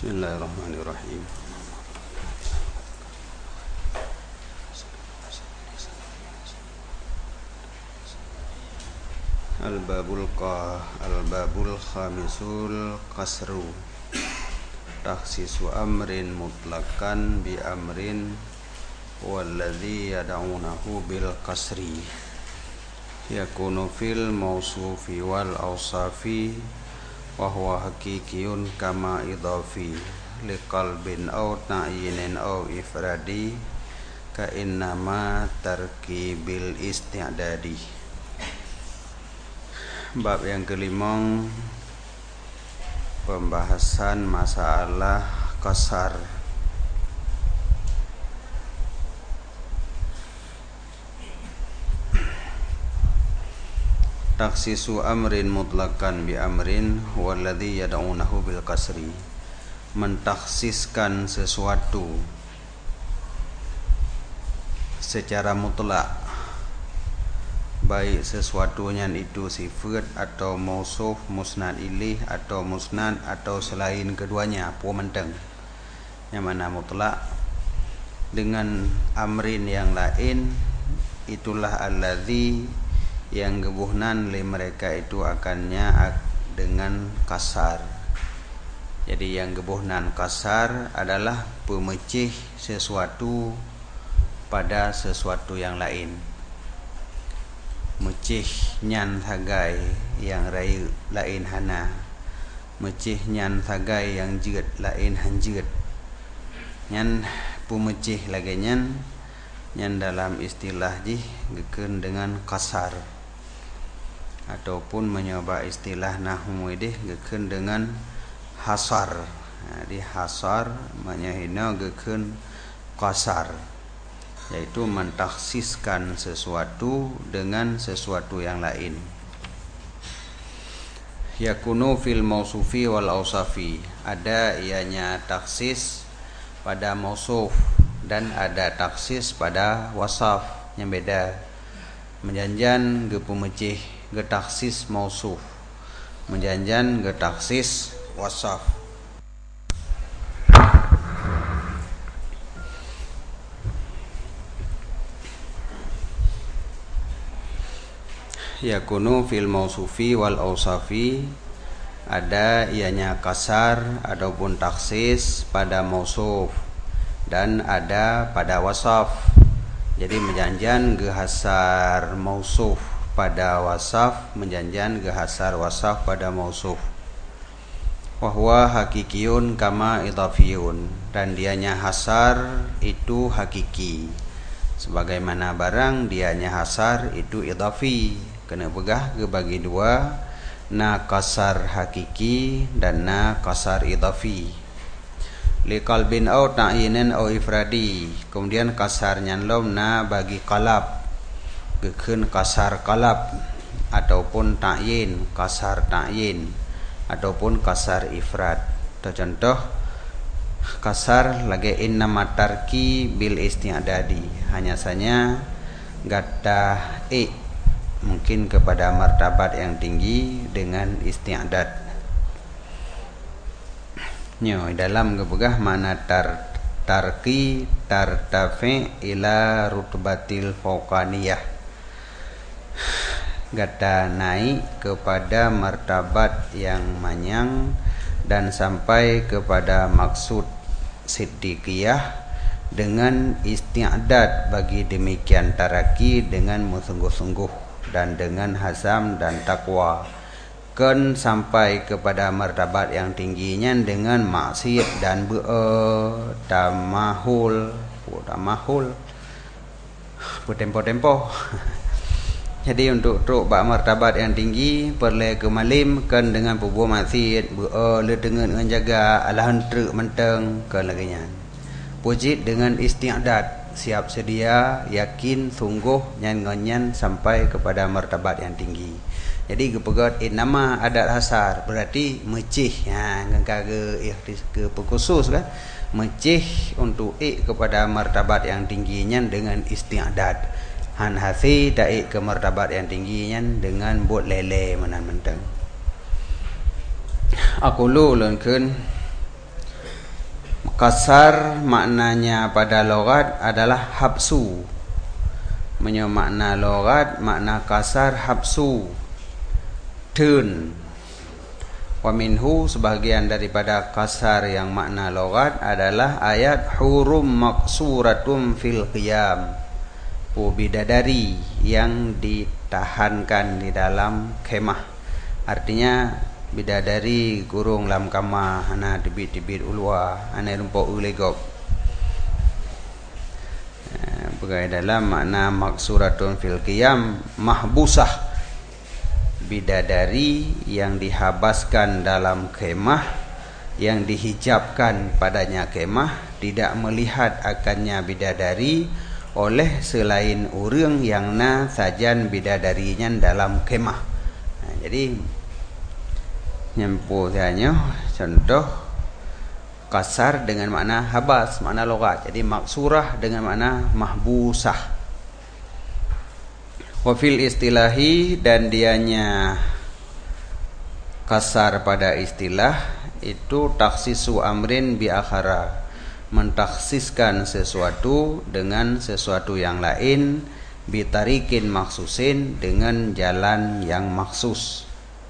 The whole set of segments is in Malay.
Bismillahirrahmanirrahim. Al-babul khamisul kasru takhsisu amrin mutlaqan bi amrin walladhi yad'unahu bil kasri yakunu fil mausufi wal awsafi wa huwa hakikiyun kama idhafi liqalbin aw ta'yinin aw ifradi ka innama tarkibil isti'dadi. Bab yang kelima, pembahasan masalah kasar. Taksisu amrin mutlaqan bi amrin walladhi yad'unahu bil kasri. Mentaksiskan sesuatu secara mutlak, baik sesuatunya itu sifat atau mausuf, musnad ilih atau musnad atau selain keduanya, pumenteng. Yang mana mutlak dengan amrin yang lain, itulah alladzi yang gebuhnan li mereka itu akannya dengan kasar. Jadi yang gebuhnan kasar adalah pemecih sesuatu pada sesuatu yang lain. Mecih nyan thagai yang lain hana, mecih nyan thagai yang jeut lain hanjeut. Nyan pemecih lagi nyan dalam istilah jih gekeun dengan kasar, ataupun menyoba istilah nahwu idih gekeun dengan hasar. Di hasar manyahina gekeun kasar, yaitu mentaksiskan sesuatu dengan sesuatu yang lain. Yakunu fil mausufi wal ausafi, ada ianya taksis pada mausuf dan ada taksis pada wasaf yang beda. Menjanjan ge pemecih ge taksis mausuf, menjanjan ge taksis wasaf. Yakunu fil mausufi wal ausafi, ada ianya kasar ataupun taksis pada mausuf dan ada pada wasaf. Jadi menjanjan ge hasar mausuf pada wasaf, menjanjan ge hasar wasaf pada mausuf. Wa huwa hakikiyun kama idhafiyun, dan dianya hasar itu hakiki sebagaimana barang dianya hasar itu idhafi. Kena begah ke bagi dua, na kasar hakiki dan na kasar idhafi. Li qalbin au ta'yinin au ifradi, kemudian kasar nyanlom na bagi qalab, gekeun kasar qalab, ataupun ta'yin kasar ta'yin, ataupun kasar ifrad. Contoh kasar lagi innama tarki bil isti'dadi, hanya saja gata mungkin kepada martabat yang tinggi dengan isti'dad. Dalam kebegah mana tarki tartafi ila rutbatil fauqaniyah, gata naik kepada martabat yang manyang dan sampai kepada maksud siddiqiyah dengan isti'dad. Bagi demikian taraki dengan sungguh-sungguh dan dengan hazam dan takwa, kan sampai kepada martabat yang tingginya dengan maksiat dan tamahul tempo. Jadi untuk truk bak martabat yang tinggi perle ke malim kan dengan pubuh maksiat le dengan jaga alahan truk menteng kan lagi nya. Pujit dengan isti'dad, siap sedia, yakin, sungguh, nyan sampai kepada martabat yang tinggi. Jadi kepegat nama adat hasar berarti mecih, ngengka ke khusus kan, mecih untuk kepada martabat yang tingginya dengan isti'dad. Han hasi daik ke martabat yang tingginya dengan buat lele menan menteng. Aku lu leunkeun kasar maknanya pada logat adalah habsu. Makna logat, makna kasar habsu, tun. Wa minhu, sebagian daripada kasar yang makna logat adalah ayat hurum maksuratum fil qiyam, bidadari yang ditahankan di dalam kemah. Artinya bidadari gurung lam kamah ana tibit-tibit ulwa ana rumpok ulegop. Begai dalam makna maksuratun fil qiyam mahbusah, bidadari yang dihabaskan dalam kemah, yang dihijabkan padanya kemah, tidak melihat akannya bidadari oleh selain orang yang na sajan bidadarinya dalam kemah. Jadi nyempuhnya contoh kasar dengan makna habas, makna logat. Jadi maksurah dengan makna mahbusah. Wafil istilahi, dan dianya kasar pada istilah itu taksisu amrin bi akhara, mentaksiskan sesuatu dengan sesuatu yang lain, bitarikin maksusin, dengan jalan yang maksus.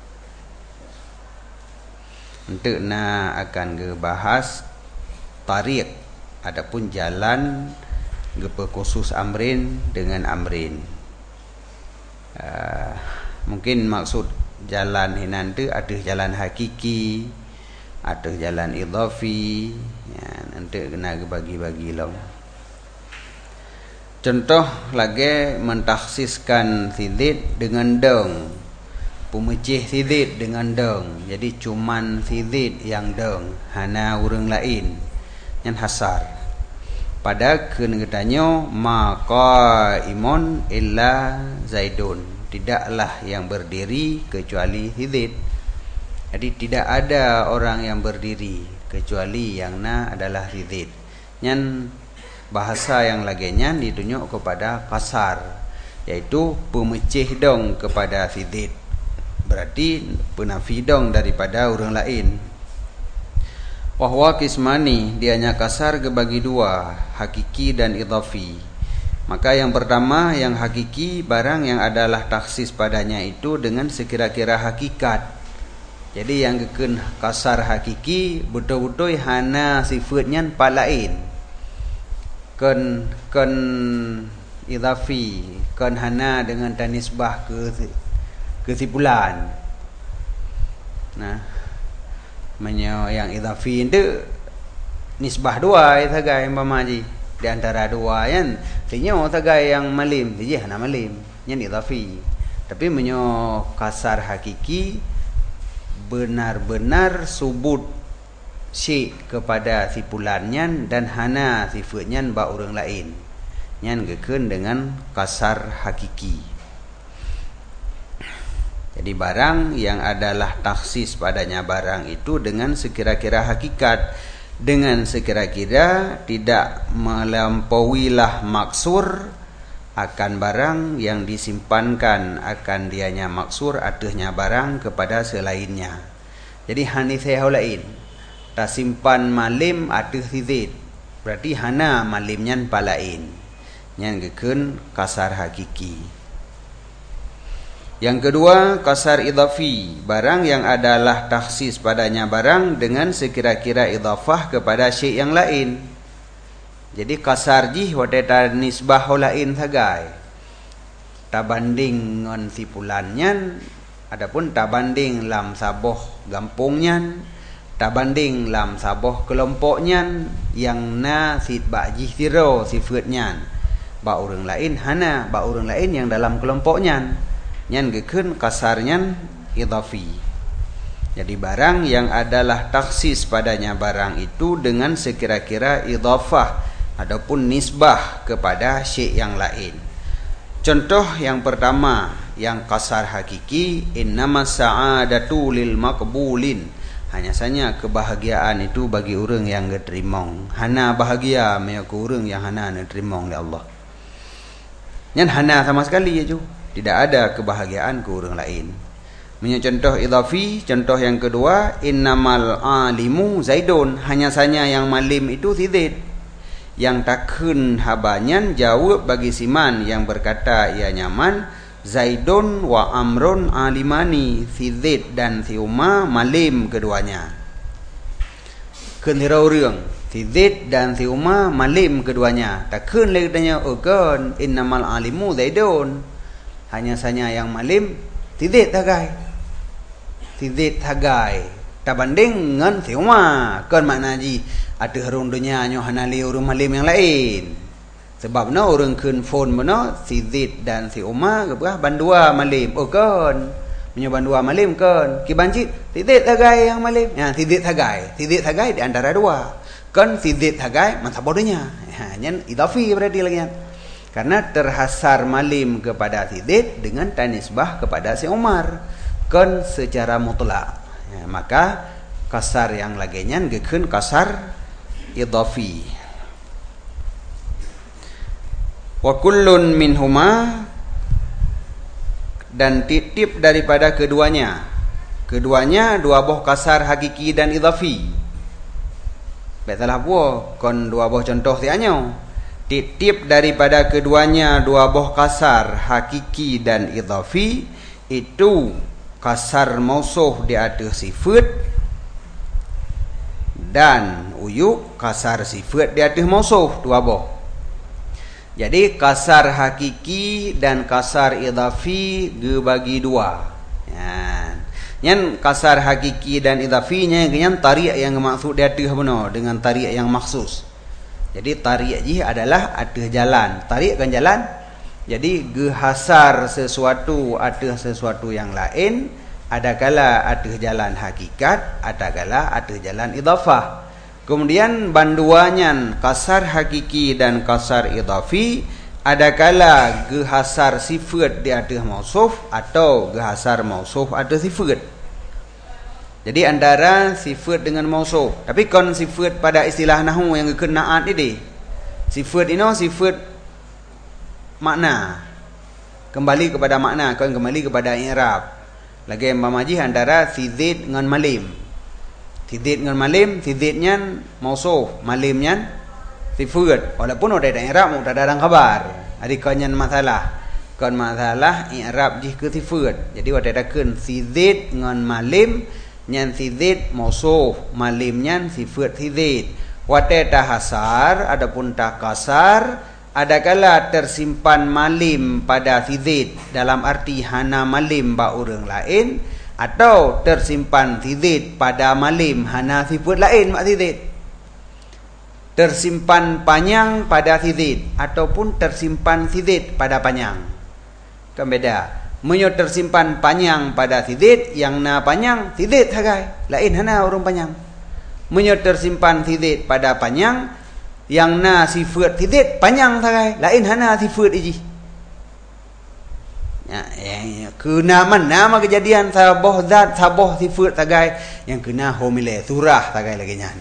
Untuk na akan gebahas tarik, adapun jalan gepe khusus amrin dengan amrin. Mungkin maksud jalan hinantu ada jalan hakiki, ada jalan idhafi, ya, nanti kena bagi-bagi long. Contoh lagi mentaksiskan sidit dengan deng, pemecih sidit dengan deng. Jadi cuman sidit yang deng, hana orang lain yang hasar. Pada kenegatannya maka imun illa zaidun, tidaklah yang berdiri kecuali sidit. Jadi tidak ada orang yang berdiri kecuali yang na adalah sidit. Yang bahasa yang laginya ditunjuk kepada kasar, yaitu pemecih dong kepada sidit, berarti penafi dong daripada orang lain. Wahwa kismani, dianya kasar kebagi dua, hakiki dan idhafi. Maka yang pertama, yang hakiki, barang yang adalah taksis padanya itu dengan sekira-kira hakikat. Jadi yang keken kasar hakiki betul-betul hana sifatnya palain. Ken idhafi, ken hana dengan tanisbah ke kesimpulan. Nah, yang idhafi itu nisbah dua tagai pamaji di antara dua yang tinyo tagai yang malim dia hana malim yang idhafi. Tapi kasar hakiki benar-benar subut syik kepada sipulannya dan hana sifatnya ba orang lain yang geken dengan kasar hakiki. Jadi barang yang adalah taksis padanya barang itu dengan sekira-kira hakikat, dengan sekira-kira tidak melampauilah maksur akan barang yang disimpankan akan dianya maksur atuhnya barang kepada selainnya. Jadi hanisai lain tak simpan malim atuh sidit, berarti hana malimnya palain yang geken kasar hakiki. Yang kedua, kasar idhafi, barang yang adalah taksis padanya barang dengan sekira-kira idhafah kepada syai' yang lain. Jadi kasar jih wadata nisbah lain sagai. Tabanding ngon sipulannya, adapun tabanding lam saboh gampungnya, tabanding lam saboh kelompoknya, yang na sitbah jih siro sifatnya. Ba orang lain hana, ba orang lain yang dalam kelompoknya. Yang geken kasarnya idhafi. Jadi barang yang adalah taksis padanya barang itu dengan sekira-kira idhafah ataupun nisbah kepada syai' yang lain. Contoh yang pertama, yang kasar hakiki, innama sa'adatu lil maqbulin, hanya saja kebahagiaan itu bagi orang yang diterimong. Hana bahagia ke orang yang hana diterimong oleh Allah. Yang hana sama sekali ya ju. Tidak ada kebahagiaan ke orang lain. Contoh idhafi, contoh yang kedua, innamal alimu Zaidun, hanya saja yang malim itu si Zaid. Yang takun habanyan jawab bagi siman yang berkata ia nyaman, Zaidun wa Amrun alimani, si Zaid dan si Umar malim keduanya. Kenira orang, si Zaid dan si Umar malim keduanya. Takun lagi tanya, kan innamal alimu Zaidun, hanya saja yang malim si Zaid tagai. Zaid hagai tak banding dengan si Umar, kan makna ji ada orang dunia nyo hanali orang malim yang lain. Sebab na orang kun phone mana si Zaid dan si Umar ke bandua malim. Kan punya bandua malim kan ki banci si Zaid hagai yang malim. Ya si Zaid hagai di antara dua. Kan si Zaid hagai masa bodohnya. Nyen idhafi berarti lagi. Karena terhasar malim kepada si Zaid dengan tanisbah kepada si Umar. Kan secara mutlak, ya, maka kasar yang laginya gekun kasar idhafi. Wa kullun minhuma, dan titip daripada keduanya dua buah kasar hakiki dan idhafi. Betalah buah kon dua buah contoh tianyo. Titip daripada keduanya dua buah kasar hakiki dan idhafi itu kasar mausuh di atas sifat dan uyuk kasar sifat di atas mausuh, dua buah. Jadi kasar hakiki dan kasar idhafi dibagi dua. Yang kasar hakiki dan idhafinya yang tarik yang maksud di atas benar dengan tarik yang maksus. Jadi tarik ji adalah atas jalan, tarik kan jalan. Jadi gehasar sesuatu atas sesuatu yang lain, adakala atas jalan hakikat, adakala atas jalan idhafah. Kemudian banduannya kasar hakiki dan kasar idhafi, adakala gehasar sifat di atas mausuf atau gehasar mausuf atas sifat. Jadi antara sifat dengan mausuf. Tapi kon sifat pada istilah nahwu yang kekenaan ini, sifat ini sifat makna, kembali kepada makna, kan kembali kepada i'rab. Lagi mamaji antara si Zaid dengan malim. Si Zaid dengan malim, si Zaidnya mausuf, malimnya sifat. Walaupun ada i'rab, ada dalam khabar. Ada kanyan masalah. Kan masalah i'rab jih ke sifat. Jadi ada kan si Zaid dengan malim, nyan si Zaid mausuf, malimnya sifat si Zaid. Wata hasar adapun tak kasar, adakala tersimpan malim pada si Zaid dalam arti hana malim ba orang lain, atau tersimpan si Zaid pada malim hana sifat lain mak si Zaid. Tersimpan panjang pada si Zaid ataupun tersimpan si Zaid pada panjang. Kan beda. Menyo tersimpan panjang pada si Zaid, yang na panjang si Zaid hagai, lain hana orang panjang. Menyo tersimpan si Zaid pada panjang, yang na sifat si Zaid panjang sagai, lain hana sifat iji. Ya, kena mana kejadian sabah zat sabah sifat sagai, yang kena homile surah sagai lagi nyan.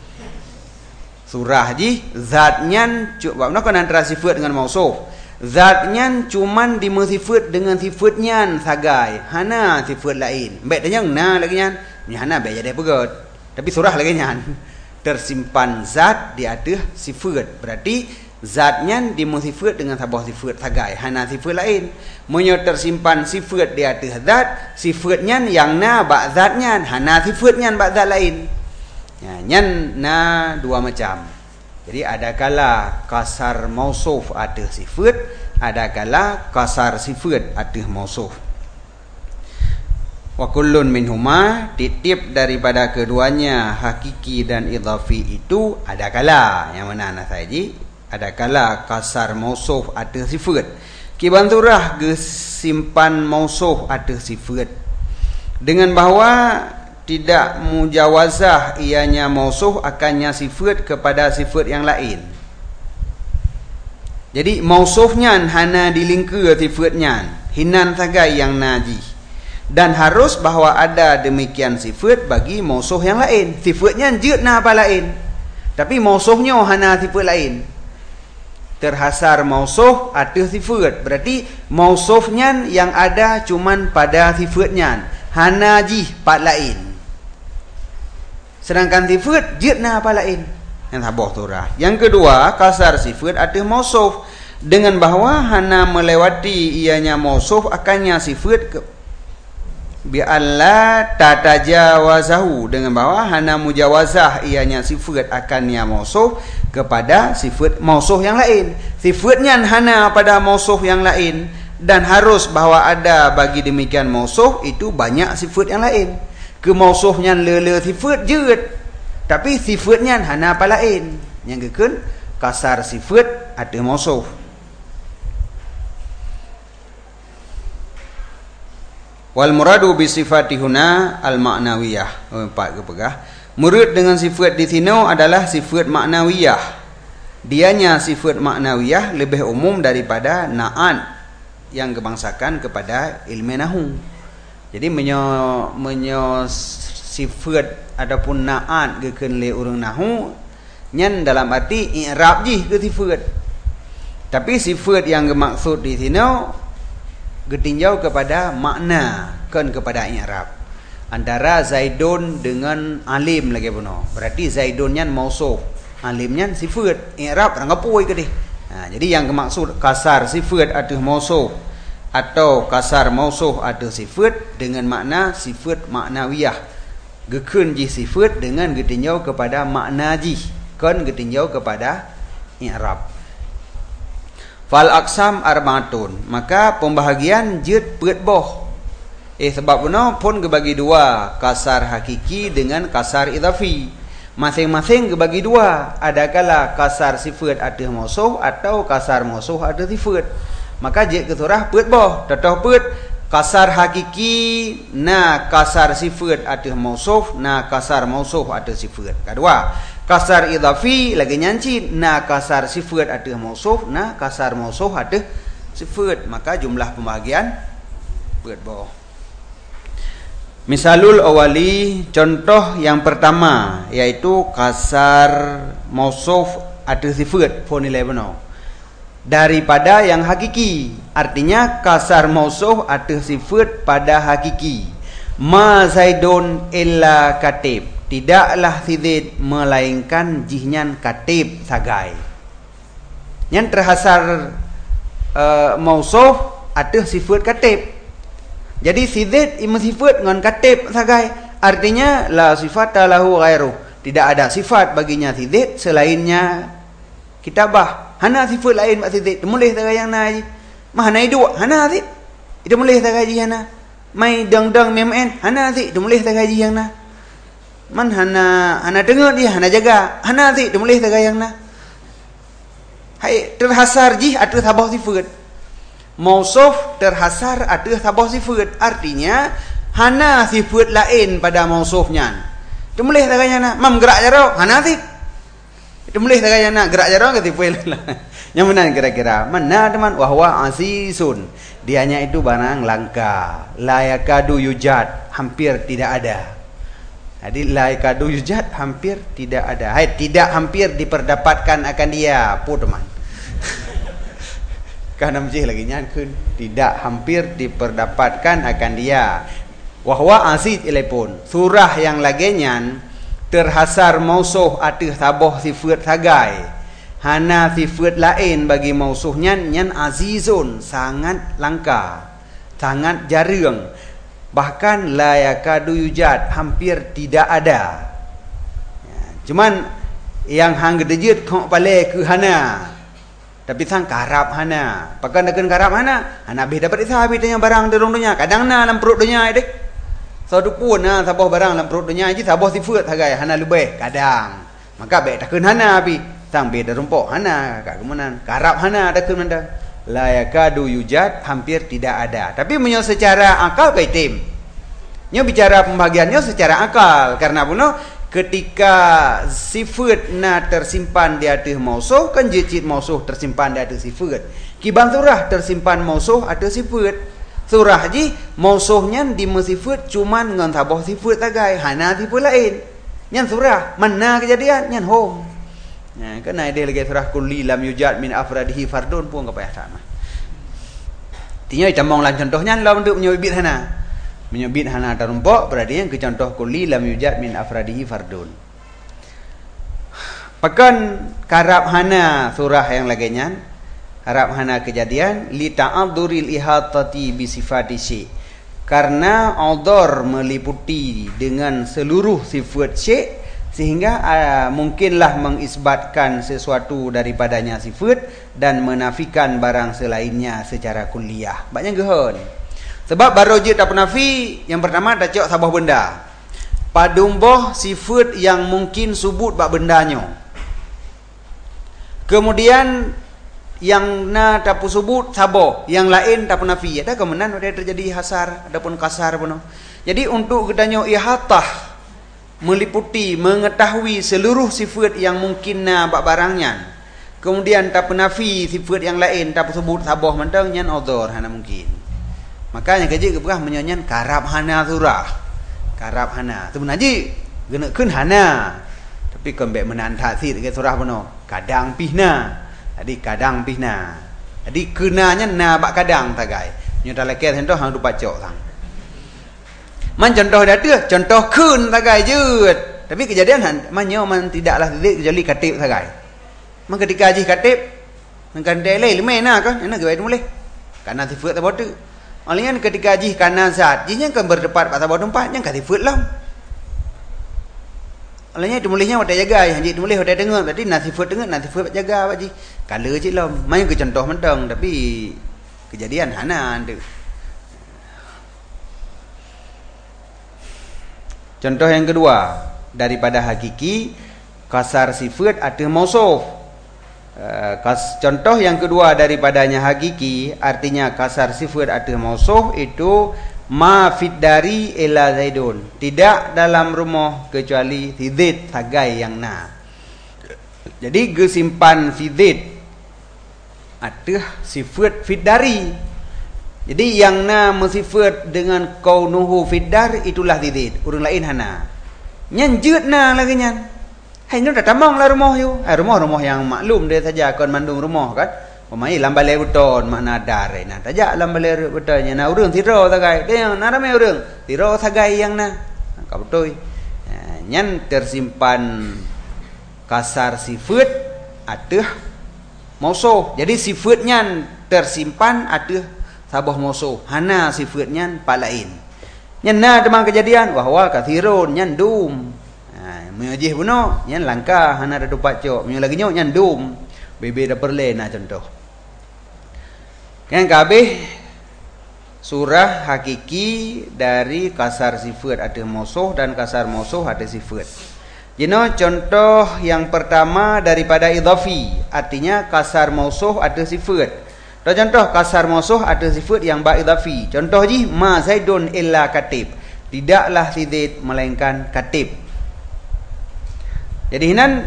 Surah ji zatnya coba nak antara sifat dengan mausuf. Zatnya cuman dimusifat dengan sifatnya sagai, hana sifat lain. Baik tanya na lagi nyan, ni hana baik jadi pegot. Tapi surah lagi nyan. Tersimpan zat di atas sifat, berarti zatnya dimusifat dengan sebuah sifat sagai, hana sifat lain. Menyo tersimpan sifat di atas zat, sifatnya yang na bak zatnya, hana sifatnya bak zat lain. Ya, nyan na dua macam. Jadi ada kala kasar mausuf atas sifat, ada kala kasar sifat atas mausuf. Wa kullun minhuma, titip daripada keduanya hakiki dan idhafi itu ada kala yang mana anak saya ji, ada kala kasar mausuf atas sifat. Kibanturah gesimpan mausuf atas sifat dengan bahawa tidak mujawazah ianya mausuf akannya sifat kepada sifat yang lain. Jadi mausufnya hana dilingka sifatnya, hinan sagai yang naji. Dan harus bahawa ada demikian sifat bagi mausuf yang lain. Sifatnya jut na apa lain, tapi mausufnya hana sifat lain. Terhasar mausuf atas sifat, berarti mausufnya yang ada cuman pada sifatnya. hana jih pat lain. Sedangkan sifat jid na pat lain. Yang tabah surah. Yang kedua, kasar sifat ada mausuf dengan bahawa hana melewati ianya mausuf akannya sifat bi alla tatajawazahu, dengan bahawa hana mujawazah ianya sifat akannya mausuf kepada sifat mausuf yang lain. Sifatnya hana pada mausuf yang lain dan harus bahawa ada bagi demikian mausuf itu banyak sifat yang lain. Ke mausufnya lele sifat jud, tapi sifatnya hana apa lain. Yang kekan kasar sifat ada mausuf. Wal muradu bi sifati huna al ma'nawiyah. Empat ke pegah. Murad dengan sifat di sini adalah sifat ma'nawiyah. Dianya sifat ma'nawiyah lebih umum daripada na'at yang kebangsakan kepada ilmu nahu. Jadi sifat ataupun na'at kekan le urang nahu nyan dalam arti i'rab je ke sifat. Tapi sifat yang dimaksud di sini getinjau kepada makna, kan kepada i'rab. Antara Zaidun dengan alim lagi puno. Berarti Zaidunnya mausuf, alimnya sifat. I'rab rangapoi ke deh. Jadi yang dimaksud kasar sifat atau mausuf atau kasar mausuf atau sifat dengan makna sifat maknawiyah. Gekun ji sifat dengan getinjau kepada makna ji, kan getinjau kepada i'rab. Fal aqsam arbaatun, maka pembahagian jid peut boh. Sebab benar pun kebagi dua, kasar hakiki dengan kasar idhafi. Masing-masing kebagi dua. Adakala kasar sifat ada mausuf atau kasar mausuf ada sifat. Maka jid kesurah peut boh. Tetap peut kasar hakiki na kasar sifat ada mausuf, na kasar mausuf ada sifat. Kedua, kasar idhafi lagi nyanci na kasar sifat ada mausuf, na kasar mausuf ada sifat. Maka jumlah pembahagian peut boh. Misalul awali, contoh yang pertama yaitu kasar mausuf ada sifat pun nilai benar daripada yang hakiki. Artinya kasar mausuf ada sifat pada hakiki. Ma Zaidun illa katib, tidaklah Zaid melainkan jihnya katib sagai. Yang terhasar mausuf ada sifat katib. Jadi Zaid ima sifat dengan katib sagai. Artinya la sifata lahu ghairu, tidak ada sifat baginya Zaid selainnya kitabah. Hana sifat lain mak Zaid, mulih sagai yang na je. Mah hana hidup, hana Zaid. Itu mulih sagai je hana. Mai dang-dang memen, hana Zaid, itu mulih sagai je yang na. Man hana dengar dia, hana jaga, hana Zaid, itu mulih sagai yang na. Hai terhasar ji atau sabah sifat. Mausuf terhasar ada sabah sifat. Artinya hana sifat lain pada mausufnya. Itu boleh taganya nak mam gerak jaro hana sif. Itu boleh taganya nak gerak jaro ke tipu lah. Yang mana kira-kira? Mana teman? Wahwa azizun. Dianya itu barang langka. La yakadu yujad, hampir tidak ada. Jadi la yakadu yujad, hampir tidak ada. Hai, tidak hampir diperdapatkan akan dia, apa teman? Karena mesti lagi nyangkun tidak hampir diperdapatkan akan dia. Wahwa aziz ilepun surah yang lagi nyan terhasar mausuf atau sabah sifat sagai. Hana sifat lain bagi mausufnya nyan azizun, sangat langka, sangat jarang. Bahkan la yakadu yujad, hampir tidak ada. Cuman yang hang gedejit kok pale ke hana. Tapi sang karap hana. Pakan dekan karap hana. Hana bih dapat isa habis tanya barang derong dunia. Kadang na dalam perut dunia dek. Satu pun na sabah barang dalam perut dunia je sabah sifat hagai hana lebih kadang. Maka baik takun hana habis. Sang bih derumpok hana kat kemunan. Karap hana takun manda. La yakadu yujad, hampir tidak ada. Tapi menyo secara akal kaitim. Nyo bicara pembagiannya secara akal karena puno ketika sifat na tersimpan di atas mausuf, kan jicit mausuf tersimpan di atas sifat. Kibang surah tersimpan mausuf atas sifat. Surah ji mausufnya di sifat cuman dengan sabah sifat tagai, hana sifat lain. Nyan surah mana kejadian nyan home. Nah, kan ada lagi surah kulli lam yujad min afradihi fardun pun apa ya sama. Tinya camong lan contohnya lah untuk punya bibit hana. Menyebut hana tarumpok berarti yang ke contoh kulli lam yujad min afradihi fardun. Pakan karab hana surah yang laginya, karab hana kejadian li ta'adzuril ihatati bi sifati syai. Karena udhur meliputi dengan seluruh sifat syai sehingga mungkinlah mengisbatkan sesuatu daripadanya sifat dan menafikan barang selainnya secara kulliyah. Banyak gehon. Sebab baru je tak penafi, yang pertama tak cok sabah benda. Padumboh sifat yang mungkin subut bak bendanya. Kemudian yang na tak subut sabah, yang lain tak penafi. Ada kemenan ada terjadi hasar, adapun kasar pun. Jadi untuk ketanya ihatah meliputi mengetahui seluruh sifat yang mungkin na bak barangnya. Kemudian tak penafi sifat yang lain tak sebut sabah mentang nyan udhur hana mungkin. Makanya kaji keberah menyanyian karab hana surah. Karab hana. Sebenarnya genekeun hana. Tapi kembek menan taksir ke surah pun. Kadang pihna. Jadi kadang pihna. Jadi kenanya na bak kadang tagai. Nyo tak leket hendak hang du pacok sang. Man contoh dah tu, contoh kun tagai je. Tapi kejadian manyo man tidaklah tidak kecuali katib tagai. Man ketika haji katib mengkan delay lemena kan, enak ke boleh. Karena sifat tak bodoh. Olehnya ketika haji kanan zat, jinya kan berdepat pada bawah tempat, yang kata sifat lah. Olehnya itu mulihnya wadah jaga, haji itu mulih wadah dengar, berarti nasifat dengar, nasifat jaga haji. Kalau je lah, main ke contoh mentang, tapi kejadian hana tu. Contoh yang kedua, daripada hakiki, kasar sifat ada mausuf. Contoh yang kedua daripadanya hakiki, artinya kasar sifat ada mausuf itu ma fid dari ila zaidun, tidak dalam rumah kecuali zid sagai yang na. Jadi gesimpan zid ada sifat fid dari. Jadi yang na mesifat dengan kaunuhu fid dar itulah zid, urang lain hana. Nyanjut na lagi nyan. Hai nu dah tamang lah rumah you. Rumah-rumah yang maklum dia saja kon mandung rumah kan. Pemai lambalai beton makna dare nah. Tajak lambalai betonnya na urang tiro sagai. Dia na ramai urang. Tiro sagai yang na. Ka betul. Nyan tersimpan kasar sifat ateh mausuf. Jadi sifatnya tersimpan ateh sabah mausuf. Hana sifatnya pak lain. Nyan na demang kejadian wahwa kathirun nyan dum. Menyajih puno nyan langkah hana ada dupat cok menyo lagi nyok nyan dum bebe dah perle nah contoh kan kabeh surah hakiki dari kasar sifat ada mausuf dan kasar mausuf ada sifat. Jino contoh yang pertama daripada idhafi, artinya kasar mausuf ada sifat. Contoh kasar mausuf ada sifat yang ba idhafi. Contoh ji ma zaidun illa katib, tidaklah si zaid melainkan katib. Jadi hinan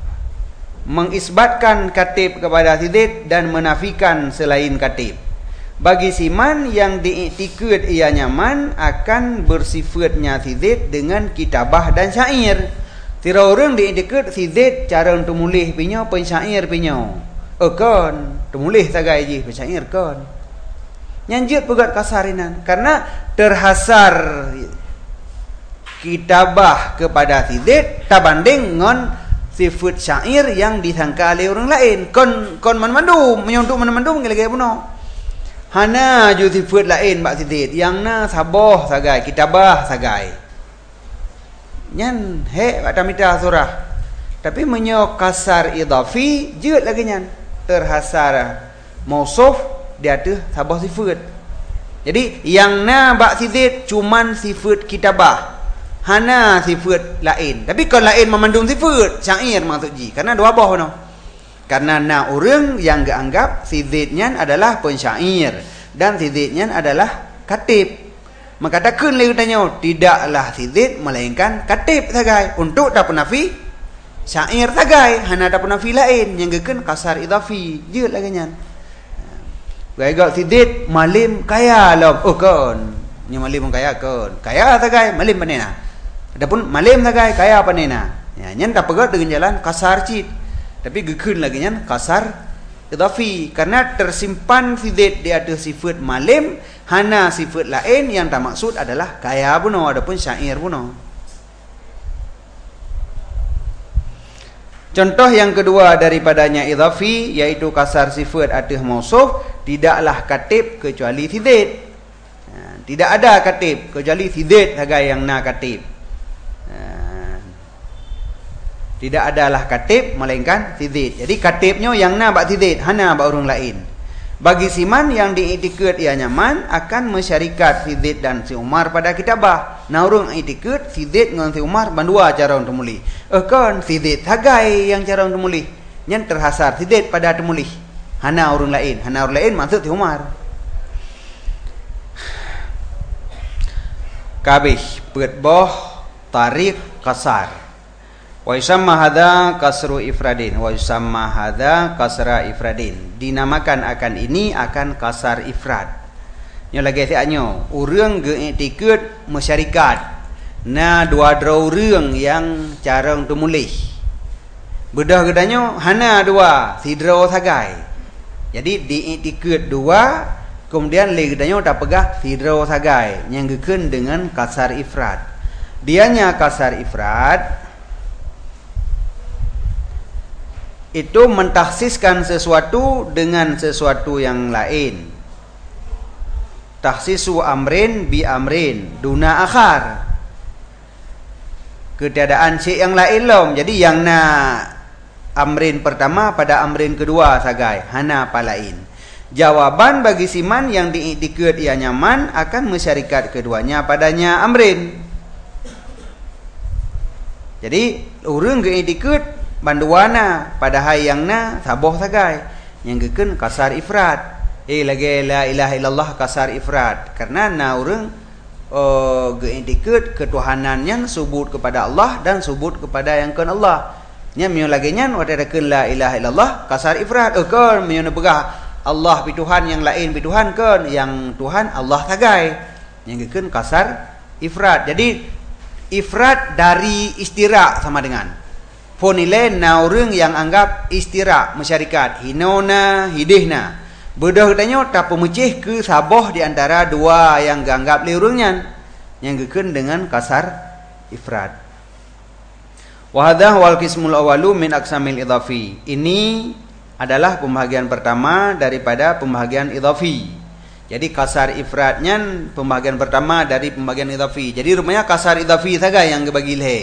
mengisbatkan katib kepada Zaid dan menafikan selain katib. Bagi siman yang diiktikad ia nyaman akan bersifatnya Zaid dengan kitabah dan syair. Tira orang diiktikad Zaid cara untuk mulih pinyo pensyair pinyo. Kon tumulih sagai ji pensyair kon. Nyanjut pegat kasarinan karena terhasar kitabah kepada Zaid tabanding ngon sifat syair yang disangka oleh orang lain. Kon mandum menyontuk mandum gila-gila puno. Hana ju sifat lain bak Zaid yang na sabah sagai kitabah sagai. Nyan he batamita surah. Tapi menyo kasar idhafi jeut lagi nyan terhasar mausuf dia tu sabah sifat. Jadi yang na bak Zaid cuman sifat kitabah. Hana sifat lain. Tapi kalau lain memandung sifat syair maksud ji. Karena dua bawah no. Karena na orang yang dianggap si Zaidnya adalah pensyair dan si Zaidnya adalah katib. Maka takkan lagi tanya tidaklah si Zaid melainkan katib sagai. Untuk tak penafi syair sagai. Hana tak penafi lain yang gekan kasar idhafi. Jeut lagi nyan. Gaya si Zaid malim kaya lah. Oh kan. Nya malim kaya kan. Kaya sagai malim panena. Adapun malim sagai kaya panena. Ya nyan tak pegat dengan jalan kasar cit. Tapi gekun lagi nyan kasar idhafi, karena tersimpan sifat di atas sifat malim, hana sifat lain yang tak maksud adalah kaya puno, adapun syair puno. Contoh yang kedua daripadanya idhafi, yaitu kasar sifat atas mausuf, tidaklah katib kecuali sifat. Tidak ada katib kecuali sifat saja yang na katib. Tidak adalah katib melainkan sifat. Jadi katibnya yang na bak sifat, hana bak orang lain. Bagi siman yang diiktikad ia nyaman akan masyarikat sifat dan si Umar pada kitabah. Na orang iktikad sifat dengan si Umar bandua cara untuk mulih. Kan sifat hagai yang cara untuk mulih. Yang terhasar sifat pada temulih. Hana orang lain. Hana orang lain maksud si Umar. Kabih ปิดboh tarik kasar. Wa yusamma hadza kasru ifradin, wa yusamma hadza kasra ifradin. Dinamakan akan ini akan kasar ifrad. Nyo lagi tiaknyo urang ge iktikad masyarakat. Na dua urang yang cara untuk mulih. Bedah gedanyo hana dua sidro sagai. Jadi diiktikad dua, kemudian legedanya tak pegah sidro sagai yang gekeun dengan kasar ifrad. Dianya kasar ifrad itu mentakhsiskan sesuatu dengan sesuatu yang lain. Takhsisu amrin bi amrin duna akhar. Ketiadaan syai' yang lain lom. Jadi yang na amrin pertama pada amrin kedua sagai, hana apa lain. Jawaban bagi siman yang diiktikad ia nyaman akan masyarikat keduanya padanya amrin. Jadi urang geiktikad banduana pada hai yang na saboh sagai yang gekeun kasar ifrad. Lagi la ilaha illallah kasar ifrad, karena na urang geiktikad ketuhanannya subut kepada Allah dan subut kepada yang kan Allah. Nya mio lagi nyan wadakeun la ilaha illallah kasar ifrad. Kan mio begah Allah pituhan yang lain pituhan kan yang Tuhan Allah sagai yang gekeun kasar ifrad. Jadi ifrad dari istira sama dengan ponile na urang yang anggap istira masyarakat hinona hidihna. Bedah katanya tak pemecih ke saboh di antara dua yang ganggap le urangnya yang gekeun dengan kasar ifrad. Wa hadha wal qismul awalu min aqsamil idhafi. Ini adalah pembahagian pertama daripada pembahagian idhafi. Jadi kasar ifradnya pembahagian pertama dari pembahagian idhafi. Jadi rupanya kasar idhafi saja yang dibagi le.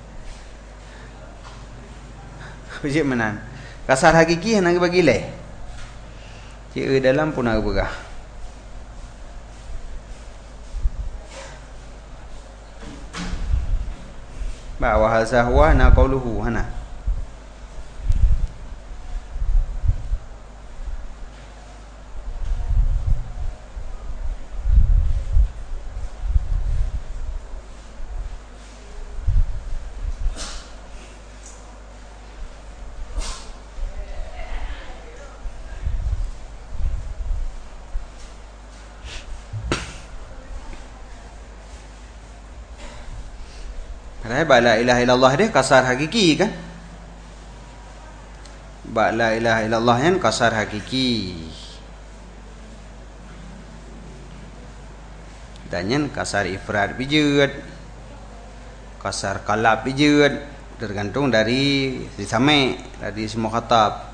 Pijik menan. Kasar hakiki yang bagi le. Cik dalam pun nak begah. Ba wa hadza huwa na qauluhu hana. Ba la ilaha illallah dia kasar hakiki kan? Ba la ilaha illallah yang kasar hakiki. Dan yang kasar ifrad bijud, kasar kalab bijud, tergantung dari disame dari semua khatab.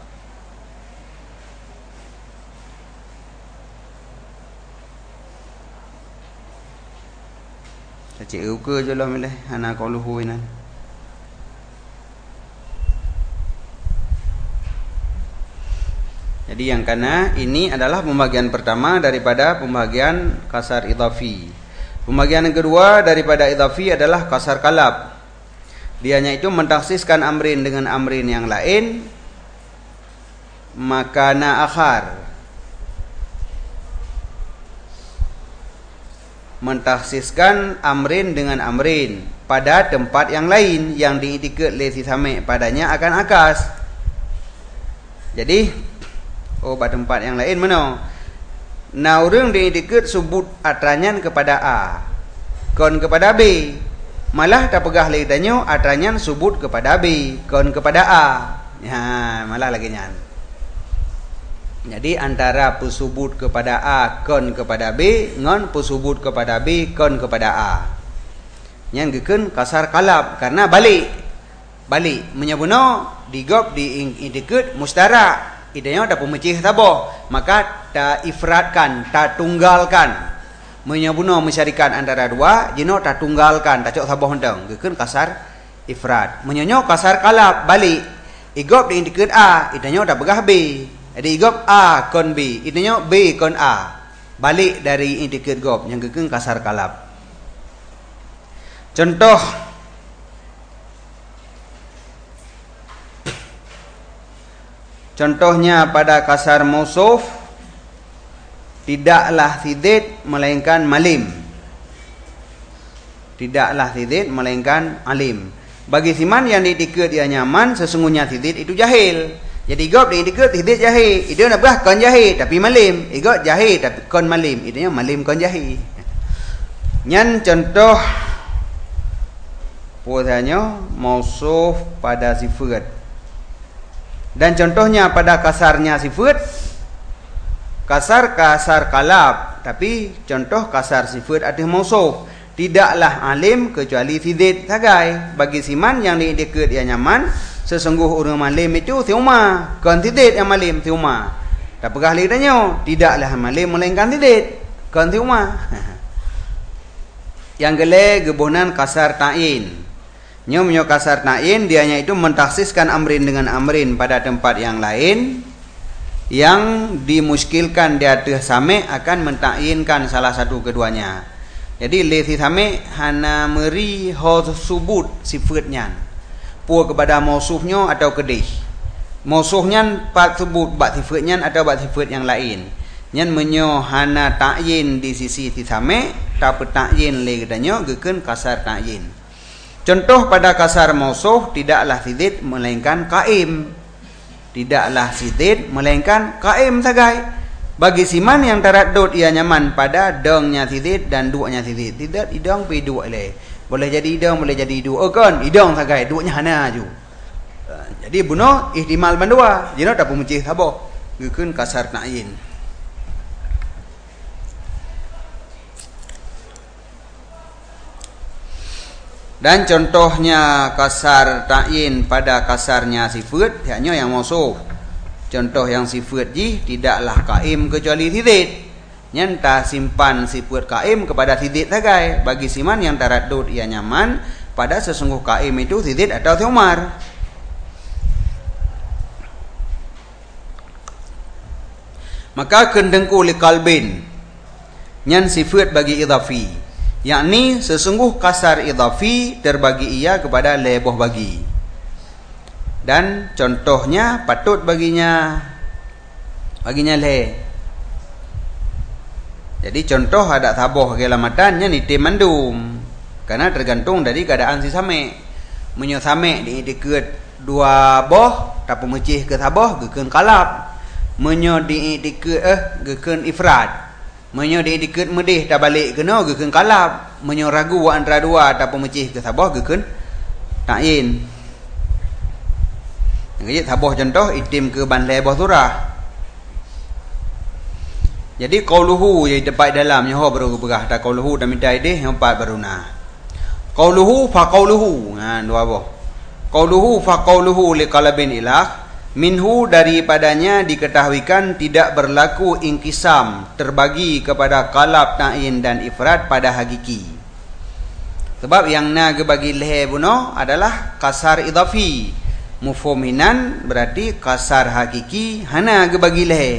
Cik uka je lah milih ana qauluhu inan. Jadi yang kana ini adalah pembagian pertama daripada pembagian kasar idhafi. Pembagian yang kedua daripada idhafi adalah kasar kalab. Dianya itu mentakhsiskan amrin dengan amrin yang lain, makana akhar. Mentakhsiskan amrin dengan amrin pada tempat yang lain yang diiktikad lesi same padanya akan akas. Jadi pada tempat yang lain mana na urang diiktikad subut atranyan kepada A kon kepada B, malah tak pegah lagi tanyo atranyan subut kepada B kon kepada A. Ya malah lagi nyan. Jadi antara persubut kepada A kon kepada B ngon persubut kepada B kon kepada A. Yang gekeun kasar kalab karena balik menyabuno digop di indikut mustara idenya da pemecih taboh maka ta ifratkan ta tunggalkan menyabuno mesyarikan antara dua jino ta tunggalkan ta cok taboh hendang gekeun kasar ifrat menyonyo kasar kalab balik igop di indikut A idenya da begah B jadi igop A kon B idenya B kon A balik dari indikut gop yang gekeun kasar kalab. Contohnya pada kasar mausuf tidaklah sidid melainkan malim. Tidaklah sidid melainkan alim. Bagi siman yang diikut dia nyaman sesungguhnya sidid itu jahil. Jadi igop diikut sidid jahil. Itu nak bah kon jahil tapi malim. Igop jahil tapi kon malim. Itunya malim kon jahil. Nyan contoh puasanya mausuf pada sifat. Dan contohnya pada kasarnya sifat kasar kalab tapi contoh kasar sifat ada mausuf tidaklah alim kecuali sidid sagai bagi siman yang diikut dia nyaman sesungguh orang malim itu tiuma kon sidid yang malim tiuma tak pegah lidahnya tidaklah malim melainkan sidid kon tiuma. Yang gele gebonan kasar ta'in Nyo kasar ta'in dianya itu mentaksiskan amrin dengan amrin pada tempat yang lain yang dimuskilkan di atas same akan mentakyinkan salah satu keduanya. Jadi lesi same hana meri ho subut sifatnya pu kepada mausufnya atau kedih. Mausufnya pat sebut bat sifatnya atau bat sifat yang lain. Nyan menyo hana takyin di sisi same tapi takyin le kedanyo gekeun kasar takyin. Contoh pada kasar mausuf tidaklah sidid melainkan qaim. Tidaklah sidid melainkan qaim sagai. Bagi siman yang taraddud ia nyaman pada dongnya sidid dan duanya sidid. Tidak idong pi dua le. Boleh jadi idong boleh jadi dua kan idong sagai duanya hana ju. Jadi buno ihtimal bandua. Jino tak pemecih taboh. Gekeun kasar ta'yin. Dan contohnya kasar ta'yin pada kasarnya sifat yakni yang mausuf. Contoh yang sifat ji tidaklah qaim kecuali sidid. Nyanta simpan sifat qaim kepada sidid sagai bagi siman yang taraddud ia nyaman pada sesungguh qaim itu sidid atau tiumar. Maka kendengku li qalbin nyan sifat bagi idhafi yakni sesungguh kasar idhafi terbagi ia kepada leboh bagi. Dan contohnya patut baginya le. Jadi contoh ada taboh kelamatannya ni mandum karena tergantung dari keadaan si same. Menyo same diikut dua boh tak pemecih ke taboh gekeun kalab. Menyo diikut gekeun ifrad. Menyo diikut medih tak balik kena gekeun kalab. Menyo ragu antara dua tak pemecih ke taboh gekeun ta'yin. Jadi taboh contoh itim ke ban leboh surah. Jadi qauluhu yang tepat dalam nyaho baru berah tak qauluhu dan midai deh yang empat baruna. Qauluhu fa qauluhu. Dua boh. Qauluhu fa qauluhu li qalbin ilah minhu daripadanya diketahuikan tidak berlaku inkisam terbagi kepada qalab ta'yin dan ifrad pada hakiki. Sebab yang na gebagi lehe buno adalah kasar idhafi. Mufhuminan berarti kasar hakiki hana gebagi lehe.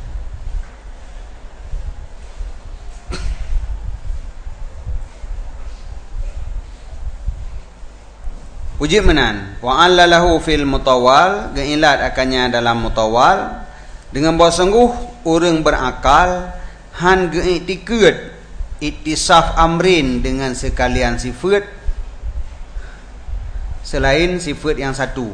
Uji menan wa allalahu fil mutawal gailat akannya dalam mutawal dengan bahawa sungguh orang berakal han geiktikut ittisaf amrin dengan sekalian sifat selain sifat yang satu.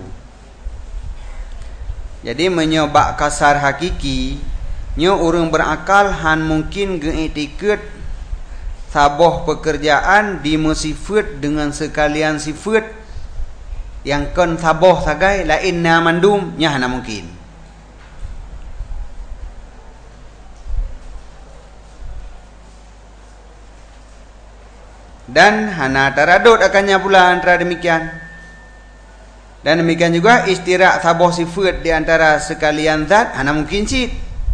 Jadi menyobak kasar hakiki nyo orang berakal han mungkin geiktikut saboh pekerjaan di sifat dengan sekalian sifat yang kon saboh sagai lain na mandum nya hana mungkin. Dan hana taradud akannya pula antara demikian. Dan demikian juga istirak sabah sifat di antara sekalian zat hana mungkin cid.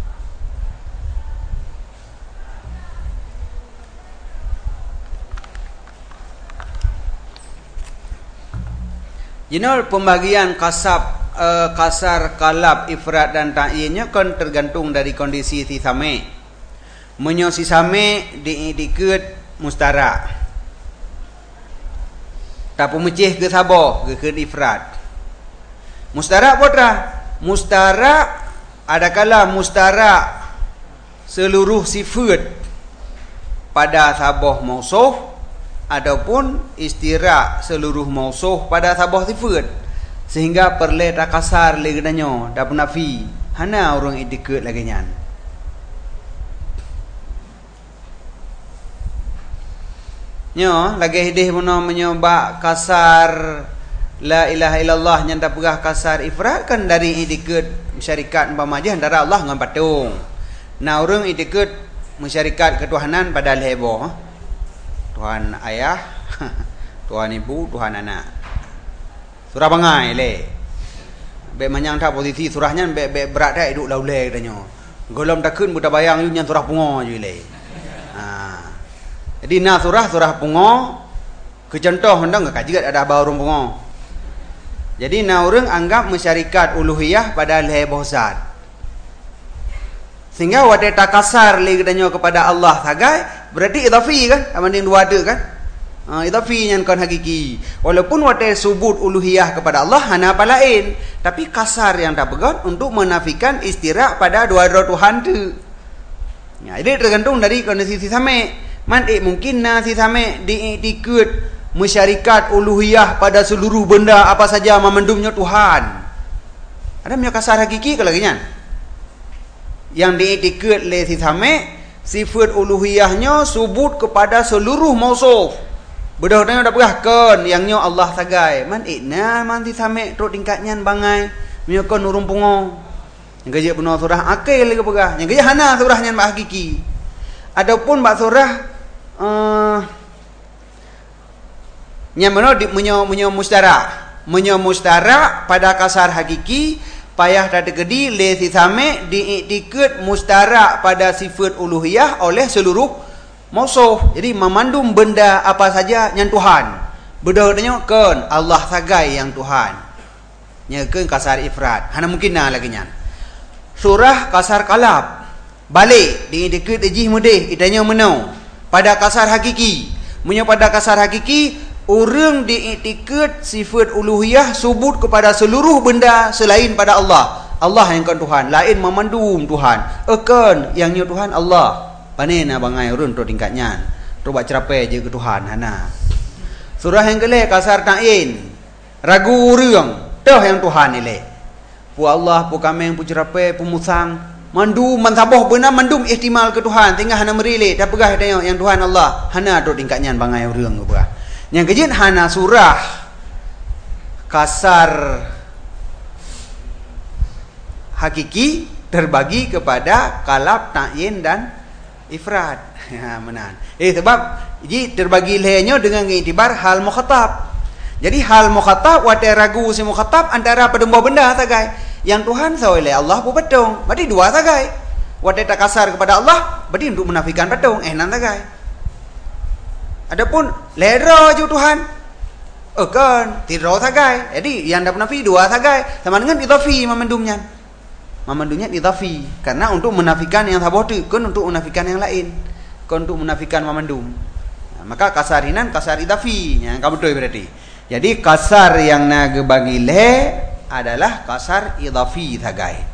Jenol pembagian kasar, kalab, ifrat dan ta'yinnya kan tergantung dari kondisi si same. Menyo si same diikut mustara. Tak pemecih ke sabah ke ifrat. Mustara apa? Mustara adakala mustara seluruh sifat pada sabah mausuf ataupun istira seluruh mausuf pada sabah sifat sehingga perle tak kasar le gedanyo dak nafi hana orang idikut lagi nyan. Nyo lagi hidih puno menyoba kasar la ilaha illallah yang tak pegah kasar ifrat kan dari idikut masyarakat umpama je antara Allah dengan patung. Nah orang idikut masyarakat ketuhanan pada lebo. Tuhan ayah, Tuhan ibu, Tuhan anak. Surah bangai le. Be manyang tak posisi surahnya be berat dah hidup laulai katanya. Golom takun budak bayang yu nyan surah pungo je le. Jadi na surah pungo ke contoh hendang kaji ada baru pungo. Jadi na orang anggap masyarakat uluhiyah pada leboh zat. Sehingga wadah takasar le katanya kepada Allah sagai berarti idhafi kan amanding dua ada kan idhafi yang kan hakiki walaupun wadah subut uluhiyah kepada Allah hana apa lain tapi kasar yang tak pegat untuk menafikan istirak pada dua-dua Tuhan tu ya, ini tergantung dari kondisi si same mungkin si same diikut masyarakat uluhiyah pada seluruh benda apa saja memandumnya Tuhan ada punya kasar hakiki kalau lagi yang diikut le si same sifat uluhiyahnya subut kepada seluruh mausuf. Bedah-bedahnya dah perahkan yang nyo Allah sagai. Man ikna man si same truk tingkatnya bangai. Menyokon urung pungo. Yang gajak penuh surah akil lagi perah. Yang gajak hana surahnya mak hakiki. Adapun bak surah yang mana menyo mustara. Menyo mustara pada kasar hakiki payah tak terkedi le si same diikut mustara pada sifat uluhiyah oleh seluruh mausuf. Jadi memandum benda apa saja yang Tuhan. Bedanya kan Allah sagai yang Tuhan. Nya kan kasar ifrat. Hana mungkin nah lagi nyan. Surah kasar kalab. Balik diikut ejih mudih itanya menau pada kasar hakiki. Munya pada kasar hakiki orang diikut sifat uluhiyah subut kepada seluruh benda selain pada Allah. Allah yang kan Tuhan, lain memandum Tuhan. Akan yang nyu Tuhan Allah. Panena bangai urun tu tingkatnya. Tu buat cerapai je ke Tuhan hana. Surah yang kelih kasar ta'in. Ragu urang, tah yang Tuhan ni le. Pu Allah, pu kameng, pu cerapai, pu musang, mandum mansabah benar mandum ihtimal ke Tuhan. Tinggal hana merilih, dah pegah tengok yang Tuhan Allah. Hana tu tingkatnya bangai urang ke pegah. Yang kejut hana surah kasar hakiki terbagi kepada kalab, ta'yin dan ifrat. Ya, menan. Sebab jadi terbagi lehernya dengan iktibar hal mukhatab. Jadi hal mukhatab wadah ragu si mukhatab antara pedembuh benda sagai. Yang Tuhan sawile Allah pu patung. Berarti dua sagai. Wadah tak kasar kepada Allah berarti untuk menafikan patung. Nan sagai. Adapun lera je Tuhan. Kan tidro sagai. Jadi yang dapat nafi dua sagai sama dengan idhafi memandumnya. Memandumnya idhafi karena untuk menafikan yang sabah tu kan untuk menafikan yang lain. Kan untuk menafikan memandum. Nah, maka kasarinan kasar idhafi yang kamu betul berarti. Jadi kasar yang naga bagi le adalah kasar idhafi sagai.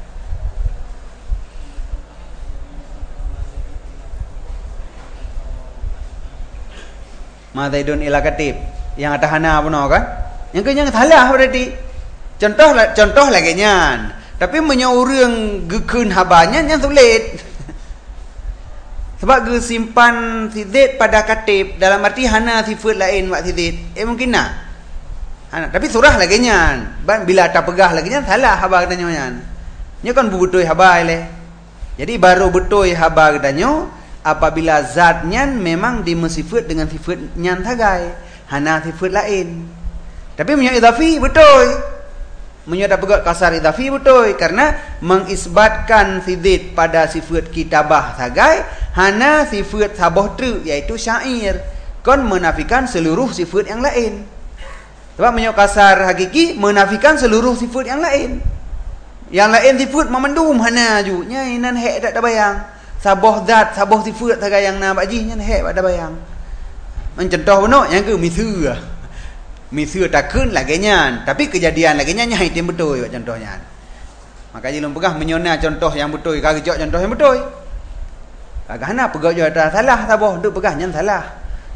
Madaidun ila katib yang ada hana puno kan yang kenyang salah berarti contoh lagi nyan tapi menyaurang gekeun habanya yang sulit sebab ge simpan sidit pada katib dalam arti hana sifat lain mak sidit mungkin nah hana tapi surah lagi nyan bila tak pegah lagi nyan salah haba katanya nyan nya kan bubutoi haba le jadi baru betoi haba katanya apabila zatnya memang dimesifat dengan sifat nyan tagai, hana sifat lain. Tapi menyo idhafi betul. Menyo dak pegat kasar idhafi betul karena mengisbatkan sidit pada sifat kitabah tagai, hana sifat sabah tru iaitu syair. Kon menafikan seluruh sifat yang lain. Sebab menyo kasar hakiki menafikan seluruh sifat yang lain. Yang lain sifat memendum hana ju nya inan hek tak ada bayang. Sabah zat, sabah sifat tagai yang na baji nya hek ada bayang. Mencontoh beno yang ke misur takun laganya, tapi kejadian laganya nyai tim betul contohnya. Maka jilum pegah menyona contoh yang betul, kagak contoh yang betul. Kagak hana pegah jo ada salah sabah duk pegah nyan salah.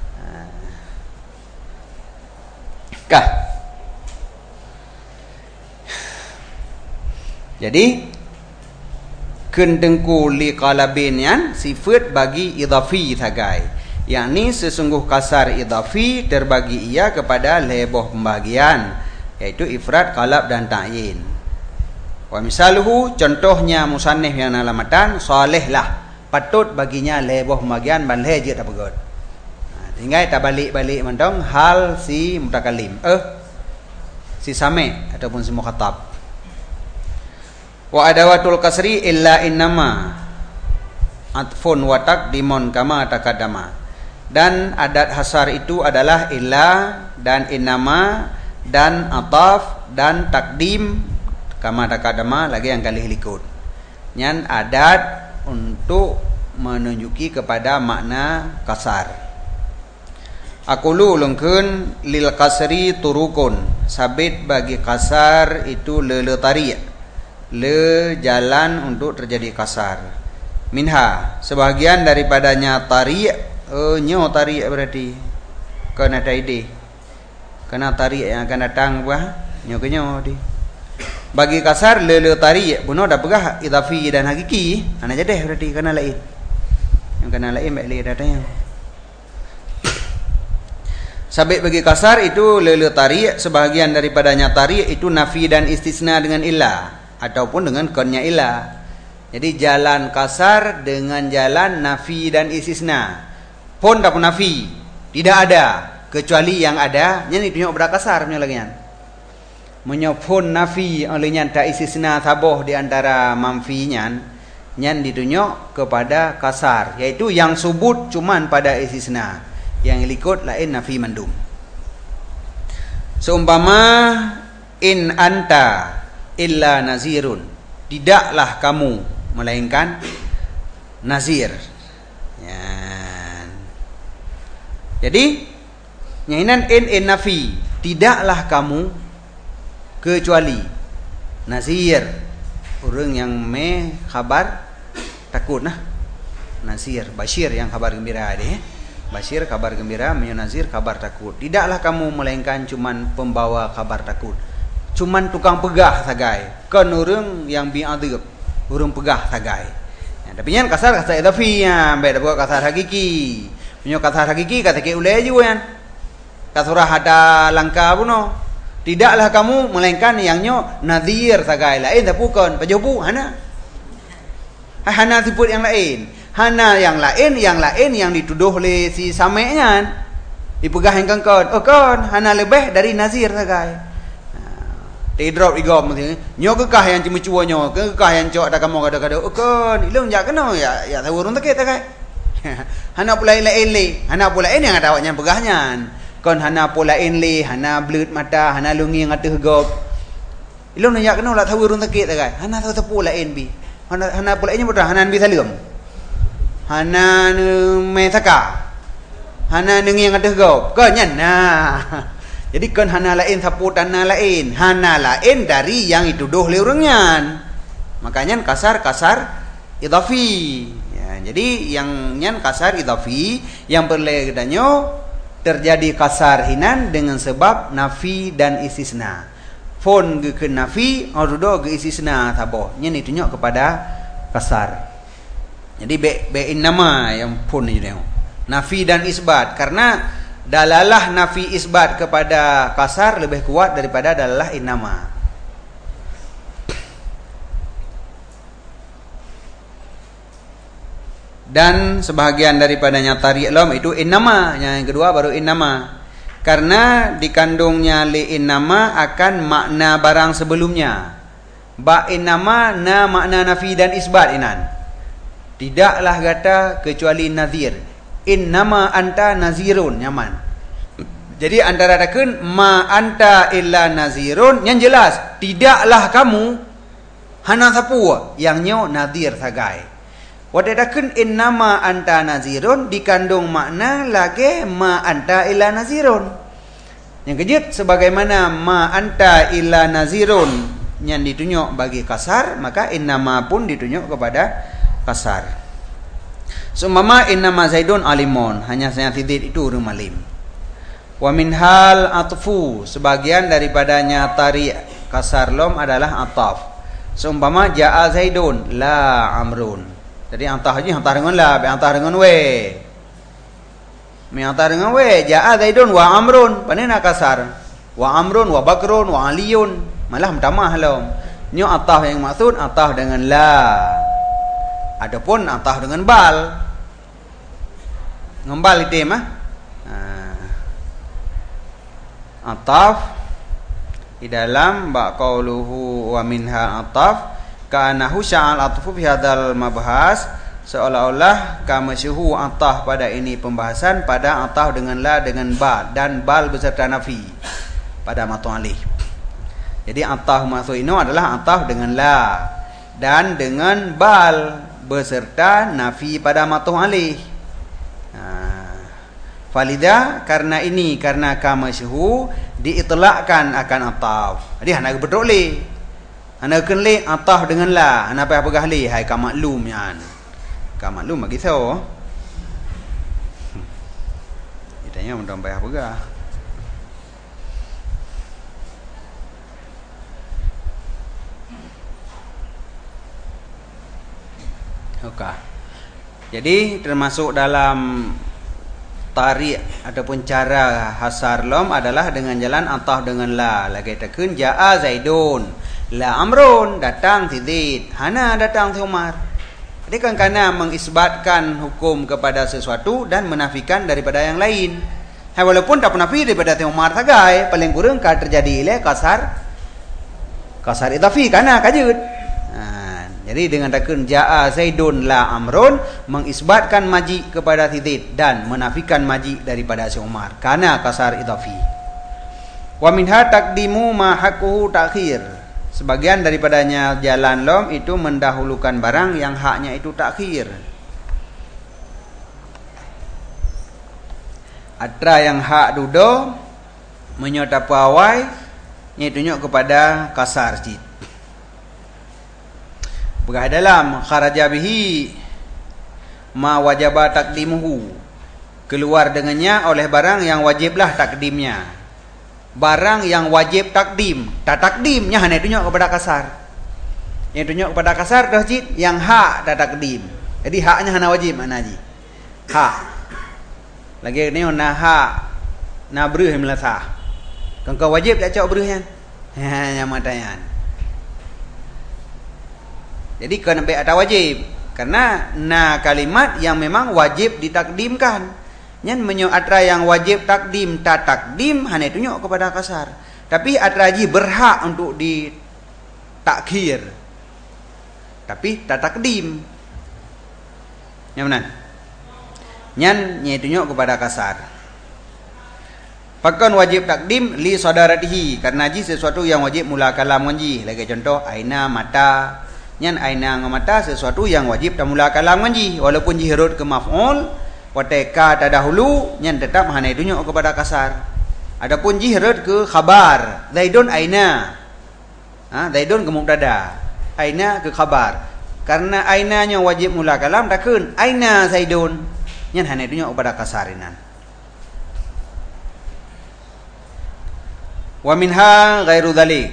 Kah. Jadi kendengku li qalabin yan sifat bagi idhafi tagai. Yakni sesungguh kasar idhafi terbagi ia kepada leboh pembagian, yaitu ifrad, qalab dan ta'yin. Wa misaluhu, contohnya musannif yang alamatan salih lah, patut baginya leboh pembagian balhe je tak pegot. Tinggal tak balik-balik mendong hal si mutakalim, si sami ataupun si mukhatab. Wa adawatul kasri illa innama atfun wa taqdimun kama taqaddama. Dan adat hasar itu adalah illa dan innama dan ataf dan takdim kama taqaddama lagi yang kali likut. Nyan adat untuk menunjuki kepada makna kasar. Aqulu ulungkeun lil kasri turukun, sabit bagi kasar itu le tari, le jalan untuk terjadi kasar. Minha, sebahagian daripadanya tari. Nyo tarik berarti kena taide, kena tarik yang akan datang buah nyo kenyo di. Bagi kasar lele tarik buno dah pegah idhafi dan hakiki, ana jadeh berarti kena lain. Yang kena lain baik le datanya. Sabit bagi kasar itu lele tarik, sebahagian daripadanya tarik itu nafi dan istisna dengan illa ataupun dengan konnya illa. Jadi jalan kasar dengan jalan nafi dan istisna. Pun tak pun nafi, tidak ada kecuali yang ada nyan itu nyok berakasar punya lagi nyan. Menyopun nafi oleh nyan tak istisna saboh di antara mamfi nyan ditunjuk kepada kasar, yaitu yang subut cuman pada istisna, yang likut lain nafi mandum. Seumpama in anta illa nazirun, tidaklah kamu melainkan nazir. Jadi nyainan in nafi, tidaklah kamu kecuali nazir, orang yang me khabar takut nah. Nazir, Bashir yang kabar gembira deh. Bashir kabar gembira, nazir kabar takut. Tidaklah kamu melainkan cuman pembawa kabar takut. Cuman tukang pegah sagai. Kan orang yang bi'adhib, orang pegah sagai. Ya, tapi yang kasar idhafi ya, beda buat kasar hakiki. Punya kasar hakiki kata ke ulai juga kan. Kasurah ada langkah puno. Tidaklah kamu melainkan yang nyo nazir sagai lain tak bukan pajobu hana. Hana sifat yang lain. Hana yang lain yang dituduh oleh si sameknya. Dipegah yang kengkon. Oh kon hana lebih dari nazir sagai. Drop igom nyo kekah yang cuma nyo, kekah yang cok ada kamu kada-kada. Oh kon ilung jak kena ya tahu urun tak sagai. Hana pula lain le, hana pula yang ada awaknya pegahnya. Kon hana pula le, hana blut mata, hana lungi yang ada gop. Ilung nak kena lah tahu urun tak sagai. Hana tahu pula bi. Hana pula nya betul, hana bi salim. Hana mesaka. Hana nengi yang ada gop. Kon nyan nah. Jadi kan hana lain saput hana lain dari yang dituduh oleh orangnya. Makanya kasar idhafi. Ya, jadi yang nyan kasar idhafi yang berledanyo terjadi kasar hinan dengan sebab nafi dan istisna. Fon ke nafi orudo ke istisna sabo. Nyan ditunjuk kepada kasar. Jadi be nama yang pun ni nafi dan isbat, karena dalalah nafi isbat kepada kasar lebih kuat daripada dalalah innama. Dan sebahagian daripadanya tarik lam itu innama, yang kedua baru innama. Karena dikandungnya li innama akan makna barang sebelumnya. Ba innama na makna nafi dan isbat inan. Tidaklah kata kecuali nazir. Innama anta nazirun, nyaman. Jadi antara dakeun ma anta illa nazirun, yang jelas tidaklah kamu hana sapu yang nyo nazir sagai. Wadadakeun innama anta nazirun dikandung makna lagi ma anta illa nazirun. Yang kejut sebagaimana ma anta illa nazirun yang ditunjuk bagi kasar, maka innama pun ditunjuk kepada kasar. Seumpama innama zaidun alimun, hanya saya titik itu huruf malim. Wa min hal atfu, sebagian daripadanya tarik kasar lam adalah ataf. Seumpama jaa zaidun la amrun. Jadi antahnya antah dengan la, antah dengan we. Mi antah dengan we, jaa zaidun wa amrun, panena kasar. Wa amrun wa bakrun wa aliyun, malah tamah lam. Nyo antah yang maksud antah dengan la. Adapun antah dengan bal. Ngembal itu mah. Ataf di dalam ba qauluhu wa minha ataf ka'annahu sya'al atfu fi hadzal mabhas, seolah-olah kamasyuhu atah pada ini pembahasan pada atah dengan la dengan ba dan bal beserta nafi pada matu alih. Jadi atah maksud ini adalah atah dengan la dan dengan bal beserta nafi pada matu alih. Falida karena ini karena kamasyuhu diitlaqkan akan ataf. Jadi hendak betul li. Ana kenli atah dengan la, ana apa pegah li hai ka maklum yan. Ka maklum bagi so. Ditanya mudah payah pegah. Okey. Jadi termasuk dalam tarik ataupun cara hasar lam adalah dengan jalan atah dengan la. Lagi tekeun jaa zaidun la amrun, datang si Zaid, hana datang si Umar. Jadi kan karena mengisbatkan hukum kepada sesuatu dan menafikan daripada yang lain. Walaupun tak penafi daripada si Umar sagai, paling kurang kan terjadi ile kasar idafi kana kajut. Jadi dengan takun jaa Zaidun la amrun mengisbatkan maji kepada si Zaid dan menafikan maji daripada si Umar karena kasar idafi. Wa minha taqdimu ma haquhu ta'khir. Sebagian daripadanya jalan lam itu mendahulukan barang yang haknya itu takhir. Atra yang hak dudo menyota pawai ini tunjuk kepada kasar cid. Begah dalam kharaja bihi ma wajaba taqdimuhu, keluar dengannya oleh barang yang wajiblah takdimnya. Barang yang wajib takdim, tak takdimnya hanya tunjuk kepada kasar. Yang tunjuk kepada kasar dah cid, yang hak tak takdim. Jadi haknya hanya wajib mana ji? Hak. Lagi ni na hak na beruh melasah. Kau wajib tak cak beruhnya? Hanya matayan. Jadi kena baik ada wajib. Karena na kalimat yang memang wajib ditakdimkan. Nyan menyo atra yang wajib takdim tak takdim hanya tunjuk kepada kasar. Tapi atra ji berhak untuk ditakhir. Tapi tak takdim. Yang mana? Nyan tunjuk kepada kasar. Pakan wajib takdim li saudaratihi, karena ji sesuatu yang wajib mula kalam nganji. Lagi contoh aina mata. Nyan aina ngamata sesuatu yang wajib mula kalam nganji walaupun ji huruf ke maf'ul. Wateka tadahulu nyan tetap hanya tunjuk kepada kasar. Adapun jihrat ke khabar, Zaidun aina. Zaidun ke mubtada, aina ke khabar. Karena ainanya wajib mula kalam takun aina Zaidun. Nyan hanya tunjuk kepada kasarinan. Wa minha ghairu dzalik.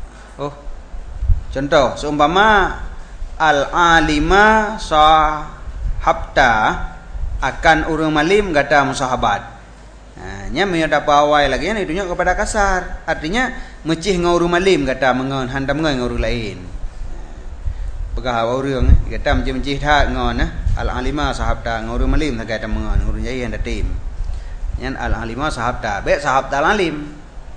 Contoh seumpama al-alima sahabta akan urang malim kata musahabat. Nya menyata pawai lagi ni tunjuk kepada kasar. Artinya mecih ngau urang malim kata mengon handam ngau urang lain. Pegah urang kata mencih-mencih tak ngon al-alima sahabta nguru malim tagai ta mengan nguru jai yang datim nyan al-alima sahabta be sahabta al-alim.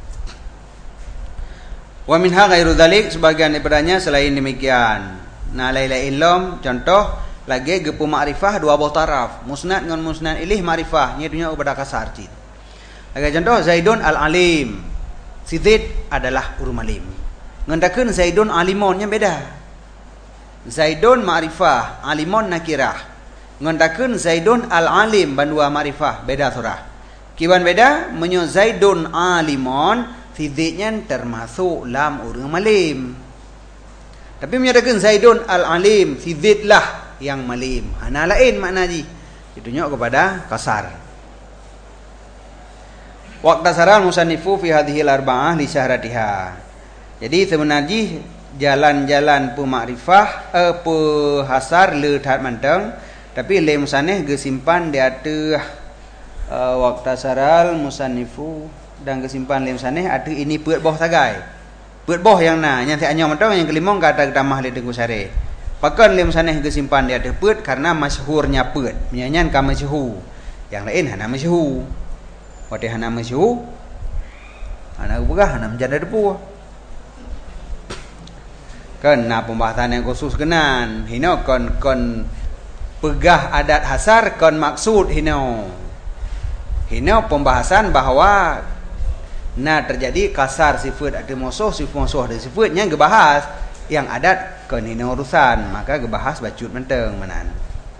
Wa minha ghairu dzalik, sebagian daripadanya selain demikian. Nah, laila ilm contoh lagi gepu ma'rifah dua buah taraf, musnad dengan musnad ilih ma'rifah nya dunya kepada kasar cit. Lagi contoh Zaidun al-alim. Si Zaid adalah urum alim. Ngendakeun Zaidun alimun nya beda. Zaidun ma'rifah, alimun nakirah. Ngendakeun Zaidun al-alim bandua ma'rifah, beda surah. Kiban beda menyo Zaidun alimun, si Zaidnya termasuk lam urum alim. Tapi menyatakan Zaidun al-alim, si Zaid lah yang malim. Hana lain makna ji. Ditunjuk kepada kasar. Waqta saral musannifu fi hadhil arba'ah li syahratiha. Jadi sebenarnya jalan-jalan pemakrifah hasar le that manteng, tapi le musannif gesimpan di atas waqta saral musannifu dan gesimpan le musannif ada ini peut boh tagai. Peut boh yang na nya ti anyo manteng yang kelimong kata tamah le tengku sare. Pakan le musannif gesimpan di atas peut karena masyhurnya peut. Menyanyian ka masyhur. Yang lain hana masyhur. Wate hana masyhur. Hana begah hana menjadi depu. Kena pembahasan yang khusus kenan hino kon pegah adat hasar kon maksud hino pembahasan bahwa terjadi kasar sifat ada musuh ada sifatnya gebahas yang adat kon hino urusan maka gebahas bacut menteng menan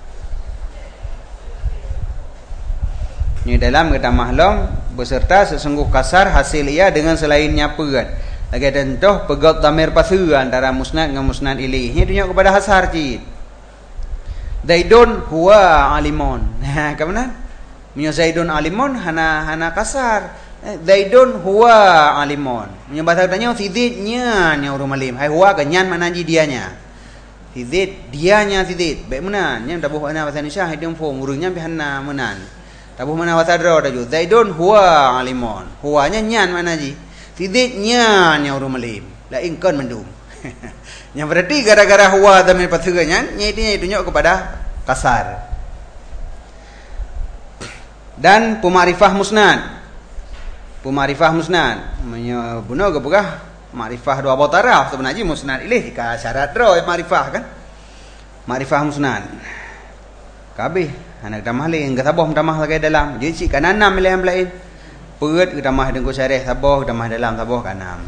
ni dalam kata mahlum beserta sesungguh kasar hasil ia dengan selainnya pegat. Lagi contoh pegat damir pasu antara musnad dengan musnad ilih. Ini tunjuk kepada hasar cit. Zaidun huwa alimun. Ha, ke mana? Menyo Zaidun alimun hana kasar. Zaidun huwa alimun. Menyo bahasa katanya si Zaidnya nya urum alim. Hai huwa ke nyan mana ji dianya. Si Zaid dianya si Zaid. Baik mana? Nya tabuh ana bahasa Indonesia hidung fong urungnya bihanna menan. Tabuh mana bahasa dro taju. Zaidun huwa alimun. Huwanya nyan mana ji? Tidaknya nya urum alim. Lain kon mendum. Yang berarti gara-gara huwa damir pathuganya nya itu tunjuk kepada kasar. Dan pemarifah musnad. Pemarifah musnad menyo gepegah makrifah dua buah taraf sebenarnya musnad ilih ka syarat dro makrifah kan. Makrifah musnad. Kabeh anak tamah lain enggak sabah tamah lagi dalam. Jadi si kanan 6 lain lain. Peut kita mah dengku syarih sabah kita mah dalam sabah kanam.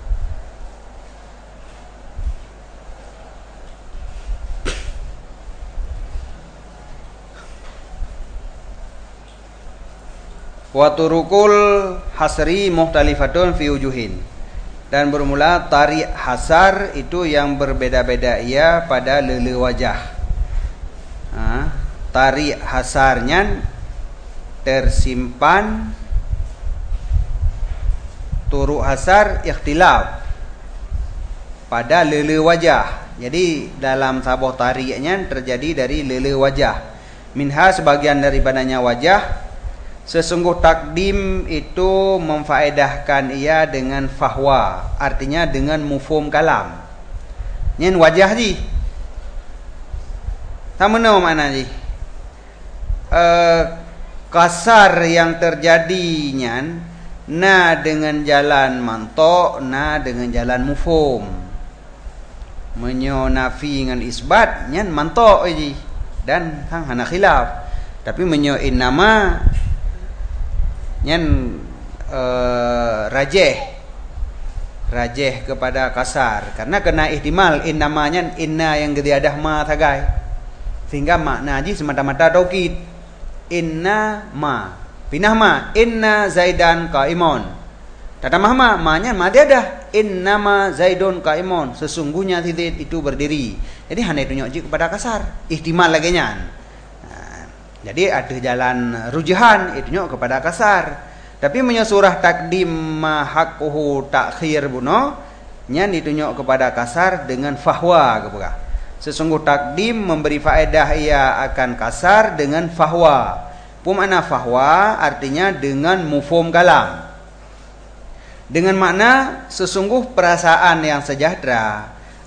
Wa turukul hasri mukhtalifatun fi wujuhin. Dan bermula tarik hasar itu yang berbeda-beda ia pada lele wajah. Tarik hasarnya tersimpan turuk hasar ikhtilaf pada lele wajah. Jadi dalam sabah tariknya terjadi dari lele wajah. Minha sebagian daripadanya wajah. Sesungguh takdim itu memfaedahkan ia dengan fahwa, artinya dengan mufhum kalam. Nyen wajah ji. Tak mana makna ji? Kasar yang terjadinya na dengan jalan mantok, na dengan jalan mufhum. Menyo nafi dengan isbat nyan mantok ji dan hang hana khilaf. Tapi menyo innama nyan rajih kepada kasar karena kena ihtimal innamanya inna yang gediadah ma tagai sehingga makna ji semata-mata taukid inna ma pinah ma inna zaidan qaimun tatamah ma nya ma diadah innama zaidun qaimun sesungguhnya Zaid itu berdiri. Jadi hanya tunjuk ji kepada kasar ihtimal lagi nyan. Jadi ada jalan rujuhan itu tunjuk kepada kasar. Tapi menyesurah takdim hakuhu takhir buno nyan ditunjuk kepada kasar dengan fahwa kebuka. Sesungguh takdim memberi faedah ia akan kasar dengan fahwa. Pemana fahwa artinya dengan mufhum kalam. Dengan makna sesungguh perasaan yang sejahtera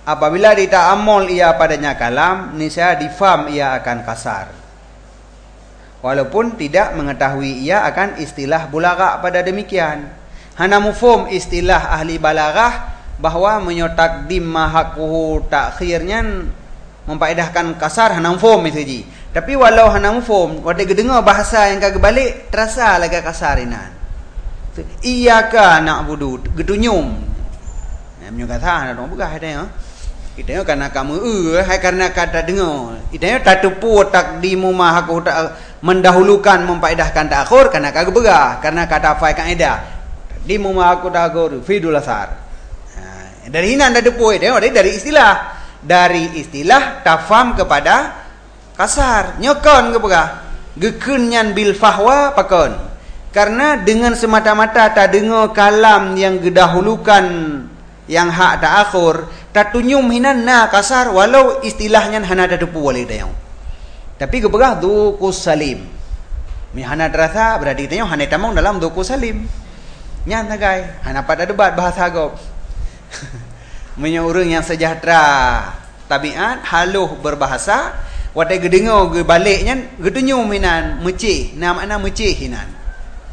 Apabila dita'ammul ia padanya kalam, niscaya difaham ia akan kasar. Walaupun tidak mengetahui ia akan istilah balaghah pada demikian. Hana mufhum istilah ahli balaghah bahwa menyotakdim mahakuhu takhirnya memfaedahkan kasar hana mufhum itu. Tapi walau hana mufhum, waktu dengar bahasa yang kagak balik terasa lagi kasarinan. Iyyaka na'budu getunyum. Namanya kata ada orang begah ada ya. Kita karena kamu hai karena kata dengar. Kita tak tepu takdimu mahaku tak mendahulukan memfaedahkan takhir karena kagak begah karena kata fa kaidah. Takdimu mahaku takhir fidul asar. Dari ini anda tepu dari istilah. Dari istilah tafam kepada kasar. Nyokon ke begah. Gekunyan bil fahwa pakon. Karena dengan semata-mata tak dengar kalam yang gedahulukan yang hak tak akhir, tak tunyum hinan na kasar walau istilahnya hana ada depu wali dayang. Tapi keberah dukus salim. Mi hana terasa berarti tanya hana tamong dalam dukus salim. Nyan tagai, hana pada debat bahasa agop. Menyo urang yang sejahtera, tabiat haluh berbahasa, wadai gedengar ge baliknya getunyum hinan mecih, nama mecih hinan.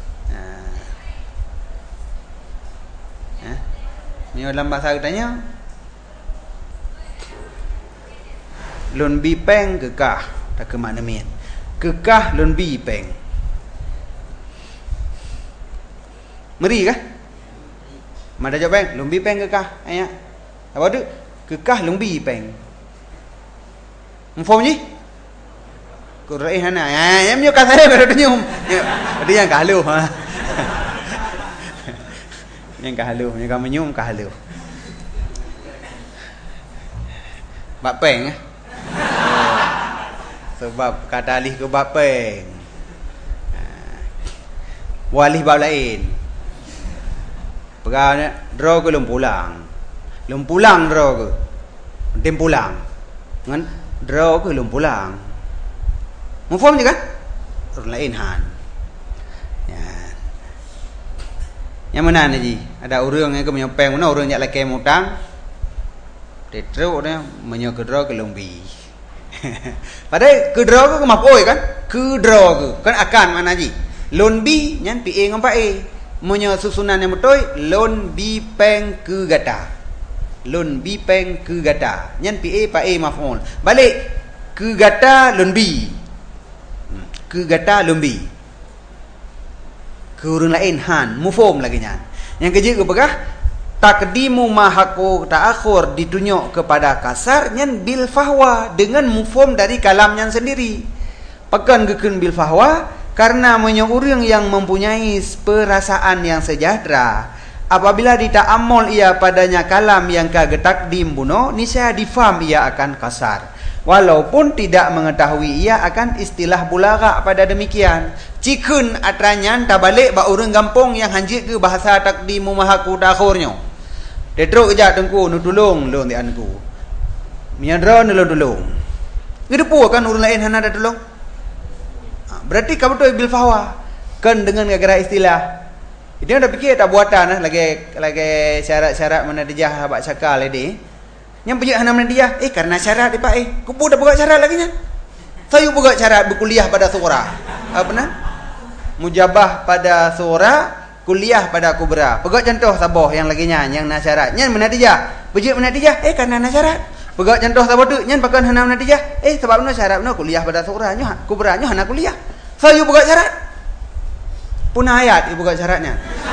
Ni dalam bahasa katanya lun bi peng kekah tak ke mana min kekah lun bi peng meri kah mana jawab peng lun bi peng kekah ayat apa tu kekah lun bi peng mfom ni Quran hana em nyo kata dia baru nyum dia yang kalu ha yang kahalu, yang kamu nyum kahalu. Bak peng sebab kata alih ke bak peng. Walih bab lain. Pegawai draw ke lum pulang draw ke. Tim pulang. Ngan draw ke lum pulang. Mufaham je kan? Orang lain han. Yang mana ni? Ada orang yang menyopeng mana orang yang laki mutang. Tetro dia menyokedro ke lombi. Padahal kedro ke mapoi kan? Kedro ke kan akan mana ji? Lombi nyan pi ngam pa menyo susunan yang betul lombi peng ke gata. Lombi peng ke gata. Nyan pi pa maf'ul. Balik ke gata lombi. Ke gata lombi. Kurang lain han mufhum lagi nyan. Yang keji kepegah takdimu mahaku ta'akhur ditunjuk kepada kasar nyan bil fahwa dengan mufhum dari kalam nyan sendiri. Pekan gekun bil fahwa karena orang yang mempunyai perasaan yang sejahtera apabila dita'ammul ia padanya kalam yang kagak takdim buno niscaya difaham ia akan kasar. Walaupun tidak mengetahui ia akan istilah balaghah pada demikian. Cikun atranyan tak balik ba orang gampong yang hanjit ke bahasa takdimu mahaku takhurnya. Detrok kejap tengku nu tolong lon di anku. Miadra nu tolong. Ngedepu kan orang lain hana ada tolong. Berarti kamu tu bil fahwa kan dengan gara-gara istilah. Dia dah fikir tak buatan lagi syarat-syarat mana dijah abak cakal ini. Yang punya hana dia karena syarat dia pak kupu dah buka syarat lagi nya. Saya buka syarat berkuliah pada surah. Apa nah? Mujabah pada surah, kuliah pada kubra. Pegat contoh sabah yang lagi nya yang nak syarat. Nyan menatijah. Bujik menatijah karena nak syarat. Pegat contoh sabah tu nyan pakan hana menatijah sebab no syarat no kuliah pada surah nya kubra nya hana kuliah. Saya buka syarat. Punah ayat buka syaratnya.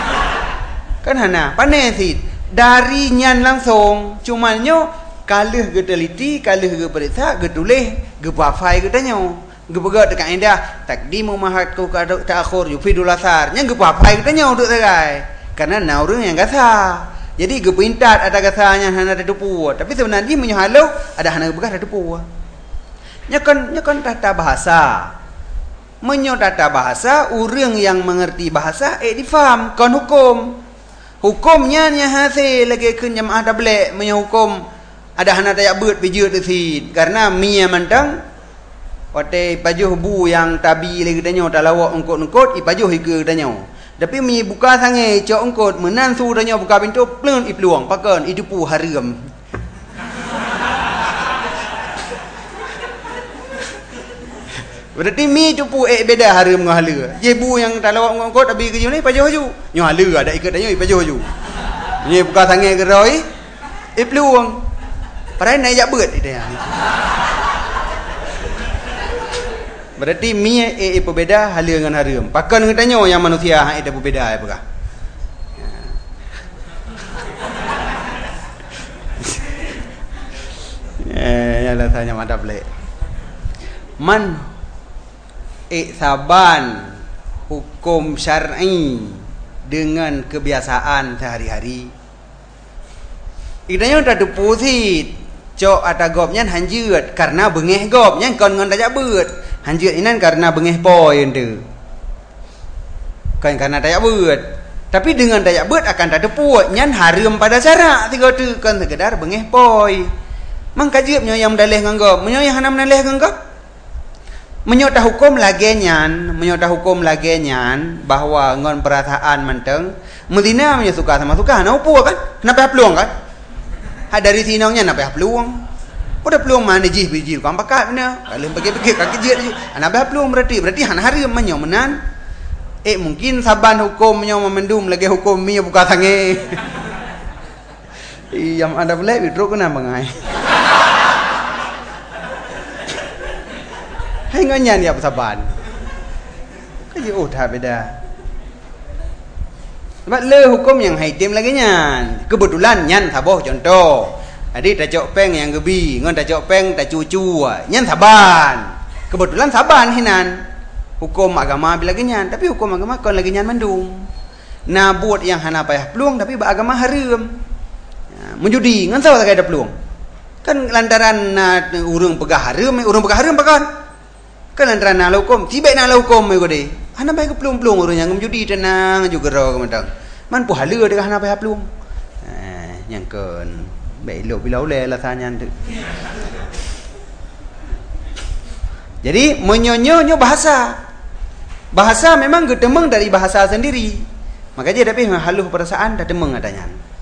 Kan hana panesit dari nyan langsung cumannya kalih ge teliti, kalih ge periksa, ge tulis, ge bafai ge tanyo. Ge pegat dekat indah, takdimu mahaku ta'akhur yufidul asar. Nya ge bafai ge tanyo duk segai. Karena na orang yang gasa. Jadi ge pintat ada gasanya hana ada depu. Tapi sebenarnya menyo halau ada hana bekas ada depu. Nya kan tata bahasa. Menyo tata bahasa, orang yang mengerti bahasa difaham kon hukum. Hukumnya nya hasil lagi kun jamaah tablek menyo hukum ada hana tayak beut bijut si karena mia mantang wate pajuh bu yang tabi lagi tanyo talawak engkot-engkot ipajuh ike tanyo tapi mi buka sange cok engkot menansu tanyo buka pintu plun ipluang pakan idupu haram Berarti mi cupu beda haram dengan hala. Jebu yang tak lawak ngongkot habis kerja ni paju haju. Nyo hala ada ikat dah nyo paju haju. Ni buka tangan geroi. Peluang. Padahal naik jak berat dia. Berarti mi berbeza hala dengan haram. Pakai dengan tanya yang manusia ada berbeza apakah? Yalah tanya mata pelik. Man saban hukum syar'i dengan kebiasaan sehari-hari. Idanya tak deposit. Cok ada gopnya hanjut karena bengeh gopnya kon ngon tak beut. Hanjut inan karena bengeh poin tu. Kan karena tak beut. Tapi dengan tak beut akan tak depuat nyan haram pada syarak tiga tu kan sekedar bengeh poi. Mang kajibnya yang dalih nganggap, menyo yang hana menalih nganggap. Menyo dah hukum lagi nyan bahwa ngon perasaan menteng, Medina menyo suka sama suka, na upo kan? Kenapa peluang kan? Ha dari sinongnya kenapa peluang? Pada peluang mana biji kan pakat benar. Kalau bagi kaki jit. Kenapa peluang berarti hana haram menyo menan. Mungkin saban hukum menyo memendum lagi hukum mi buka tangi. Yang ada boleh withdraw kena bangai. Hai nganyan ya saban. Kaji tak beda. Sebab le hukum yang haitim lagi nyan. Kebetulan nyan saboh contoh. Jadi tajok peng yang gebi, ngon tajok peng tak cucu. Nyan saban. Kebetulan saban hinan. Hukum agama bila genyan, tapi hukum agama kon lagi nyan mendung. Nah buat yang hana payah peluang tapi agama haram. Menjudi ngan tahu tak ada peluang. Kan lantaran urang pegah haram pakan. Kan lantaran nak hukum, tiba nak hukum mai gode. Hana payah peluang urang yang menjudi tenang juga ro kementang. Man pu hala dekat hana payah peluang. Yang kan baik lo bila oleh lah tanya tu. Jadi menyonyo bahasa. Bahasa memang gedemeng dari bahasa sendiri. Maka dia tapi haluh perasaan dah demeng adanya.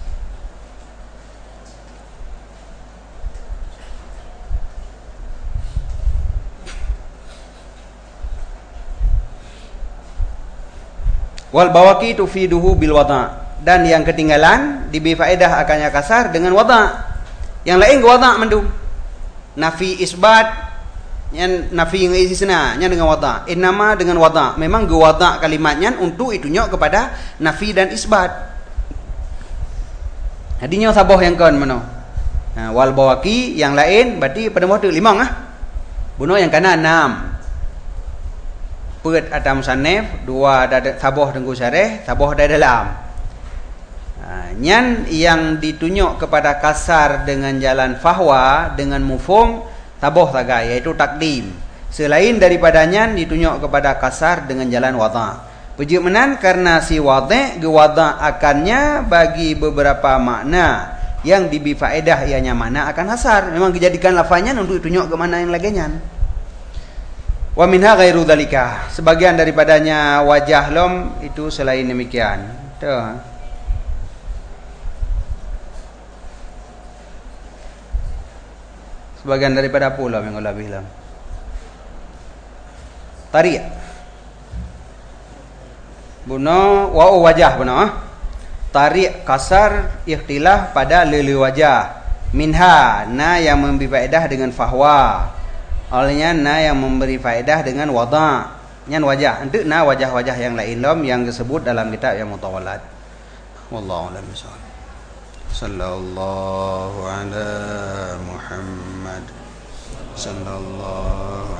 Wal bawaki tufiduhu bil wada'. Dan yang ketinggalan diberi faedah akannya kasar dengan wada'. Yang lain ke wada' mendung. Nafi isbat yang nafi yang istisna nya dengan wada'. Innama dengan wada'. Memang ge wada' kalimatnya untuk itunya kepada nafi dan isbat. Hadinya saboh yang kan mano. Wal bawaki yang lain berarti pada waktu 5 Bunuh yang kanan 6. Pet atam sanef, 2 ada saboh tengku syareh, saboh ada dalam. Nyan yang ditunjuk kepada kasar dengan jalan fahwa dengan mufhum saboh taga iaitu takdim. Selain daripadanya ditunjuk kepada kasar dengan jalan wada'. Puji menan karena si wada' ge wada' akannya bagi beberapa makna yang diberi faedah ianya mana akan hasar. Memang dijadikan lafaznya untuk ditunjuk ke mana yang laginya. Wa minha ghairu dzalika. Sebagian daripadanya wajah lom itu selain demikian. Tuh. Sebagian daripada pula yang lebih lam. Tarik. Buno wa wajah buno. Tarik kasar ikhtilaf pada lele wajah. Minha na yang memberi faedah dengan fahwa. Olehnya na yang memberi faedah dengan wada'. Nyan wajah. Untuk na wajah-wajah yang lain lom yang disebut dalam kitab yang mutawalat. Wallahu a'lam bishawab. Sallallahu ala Muhammad. Sallallahu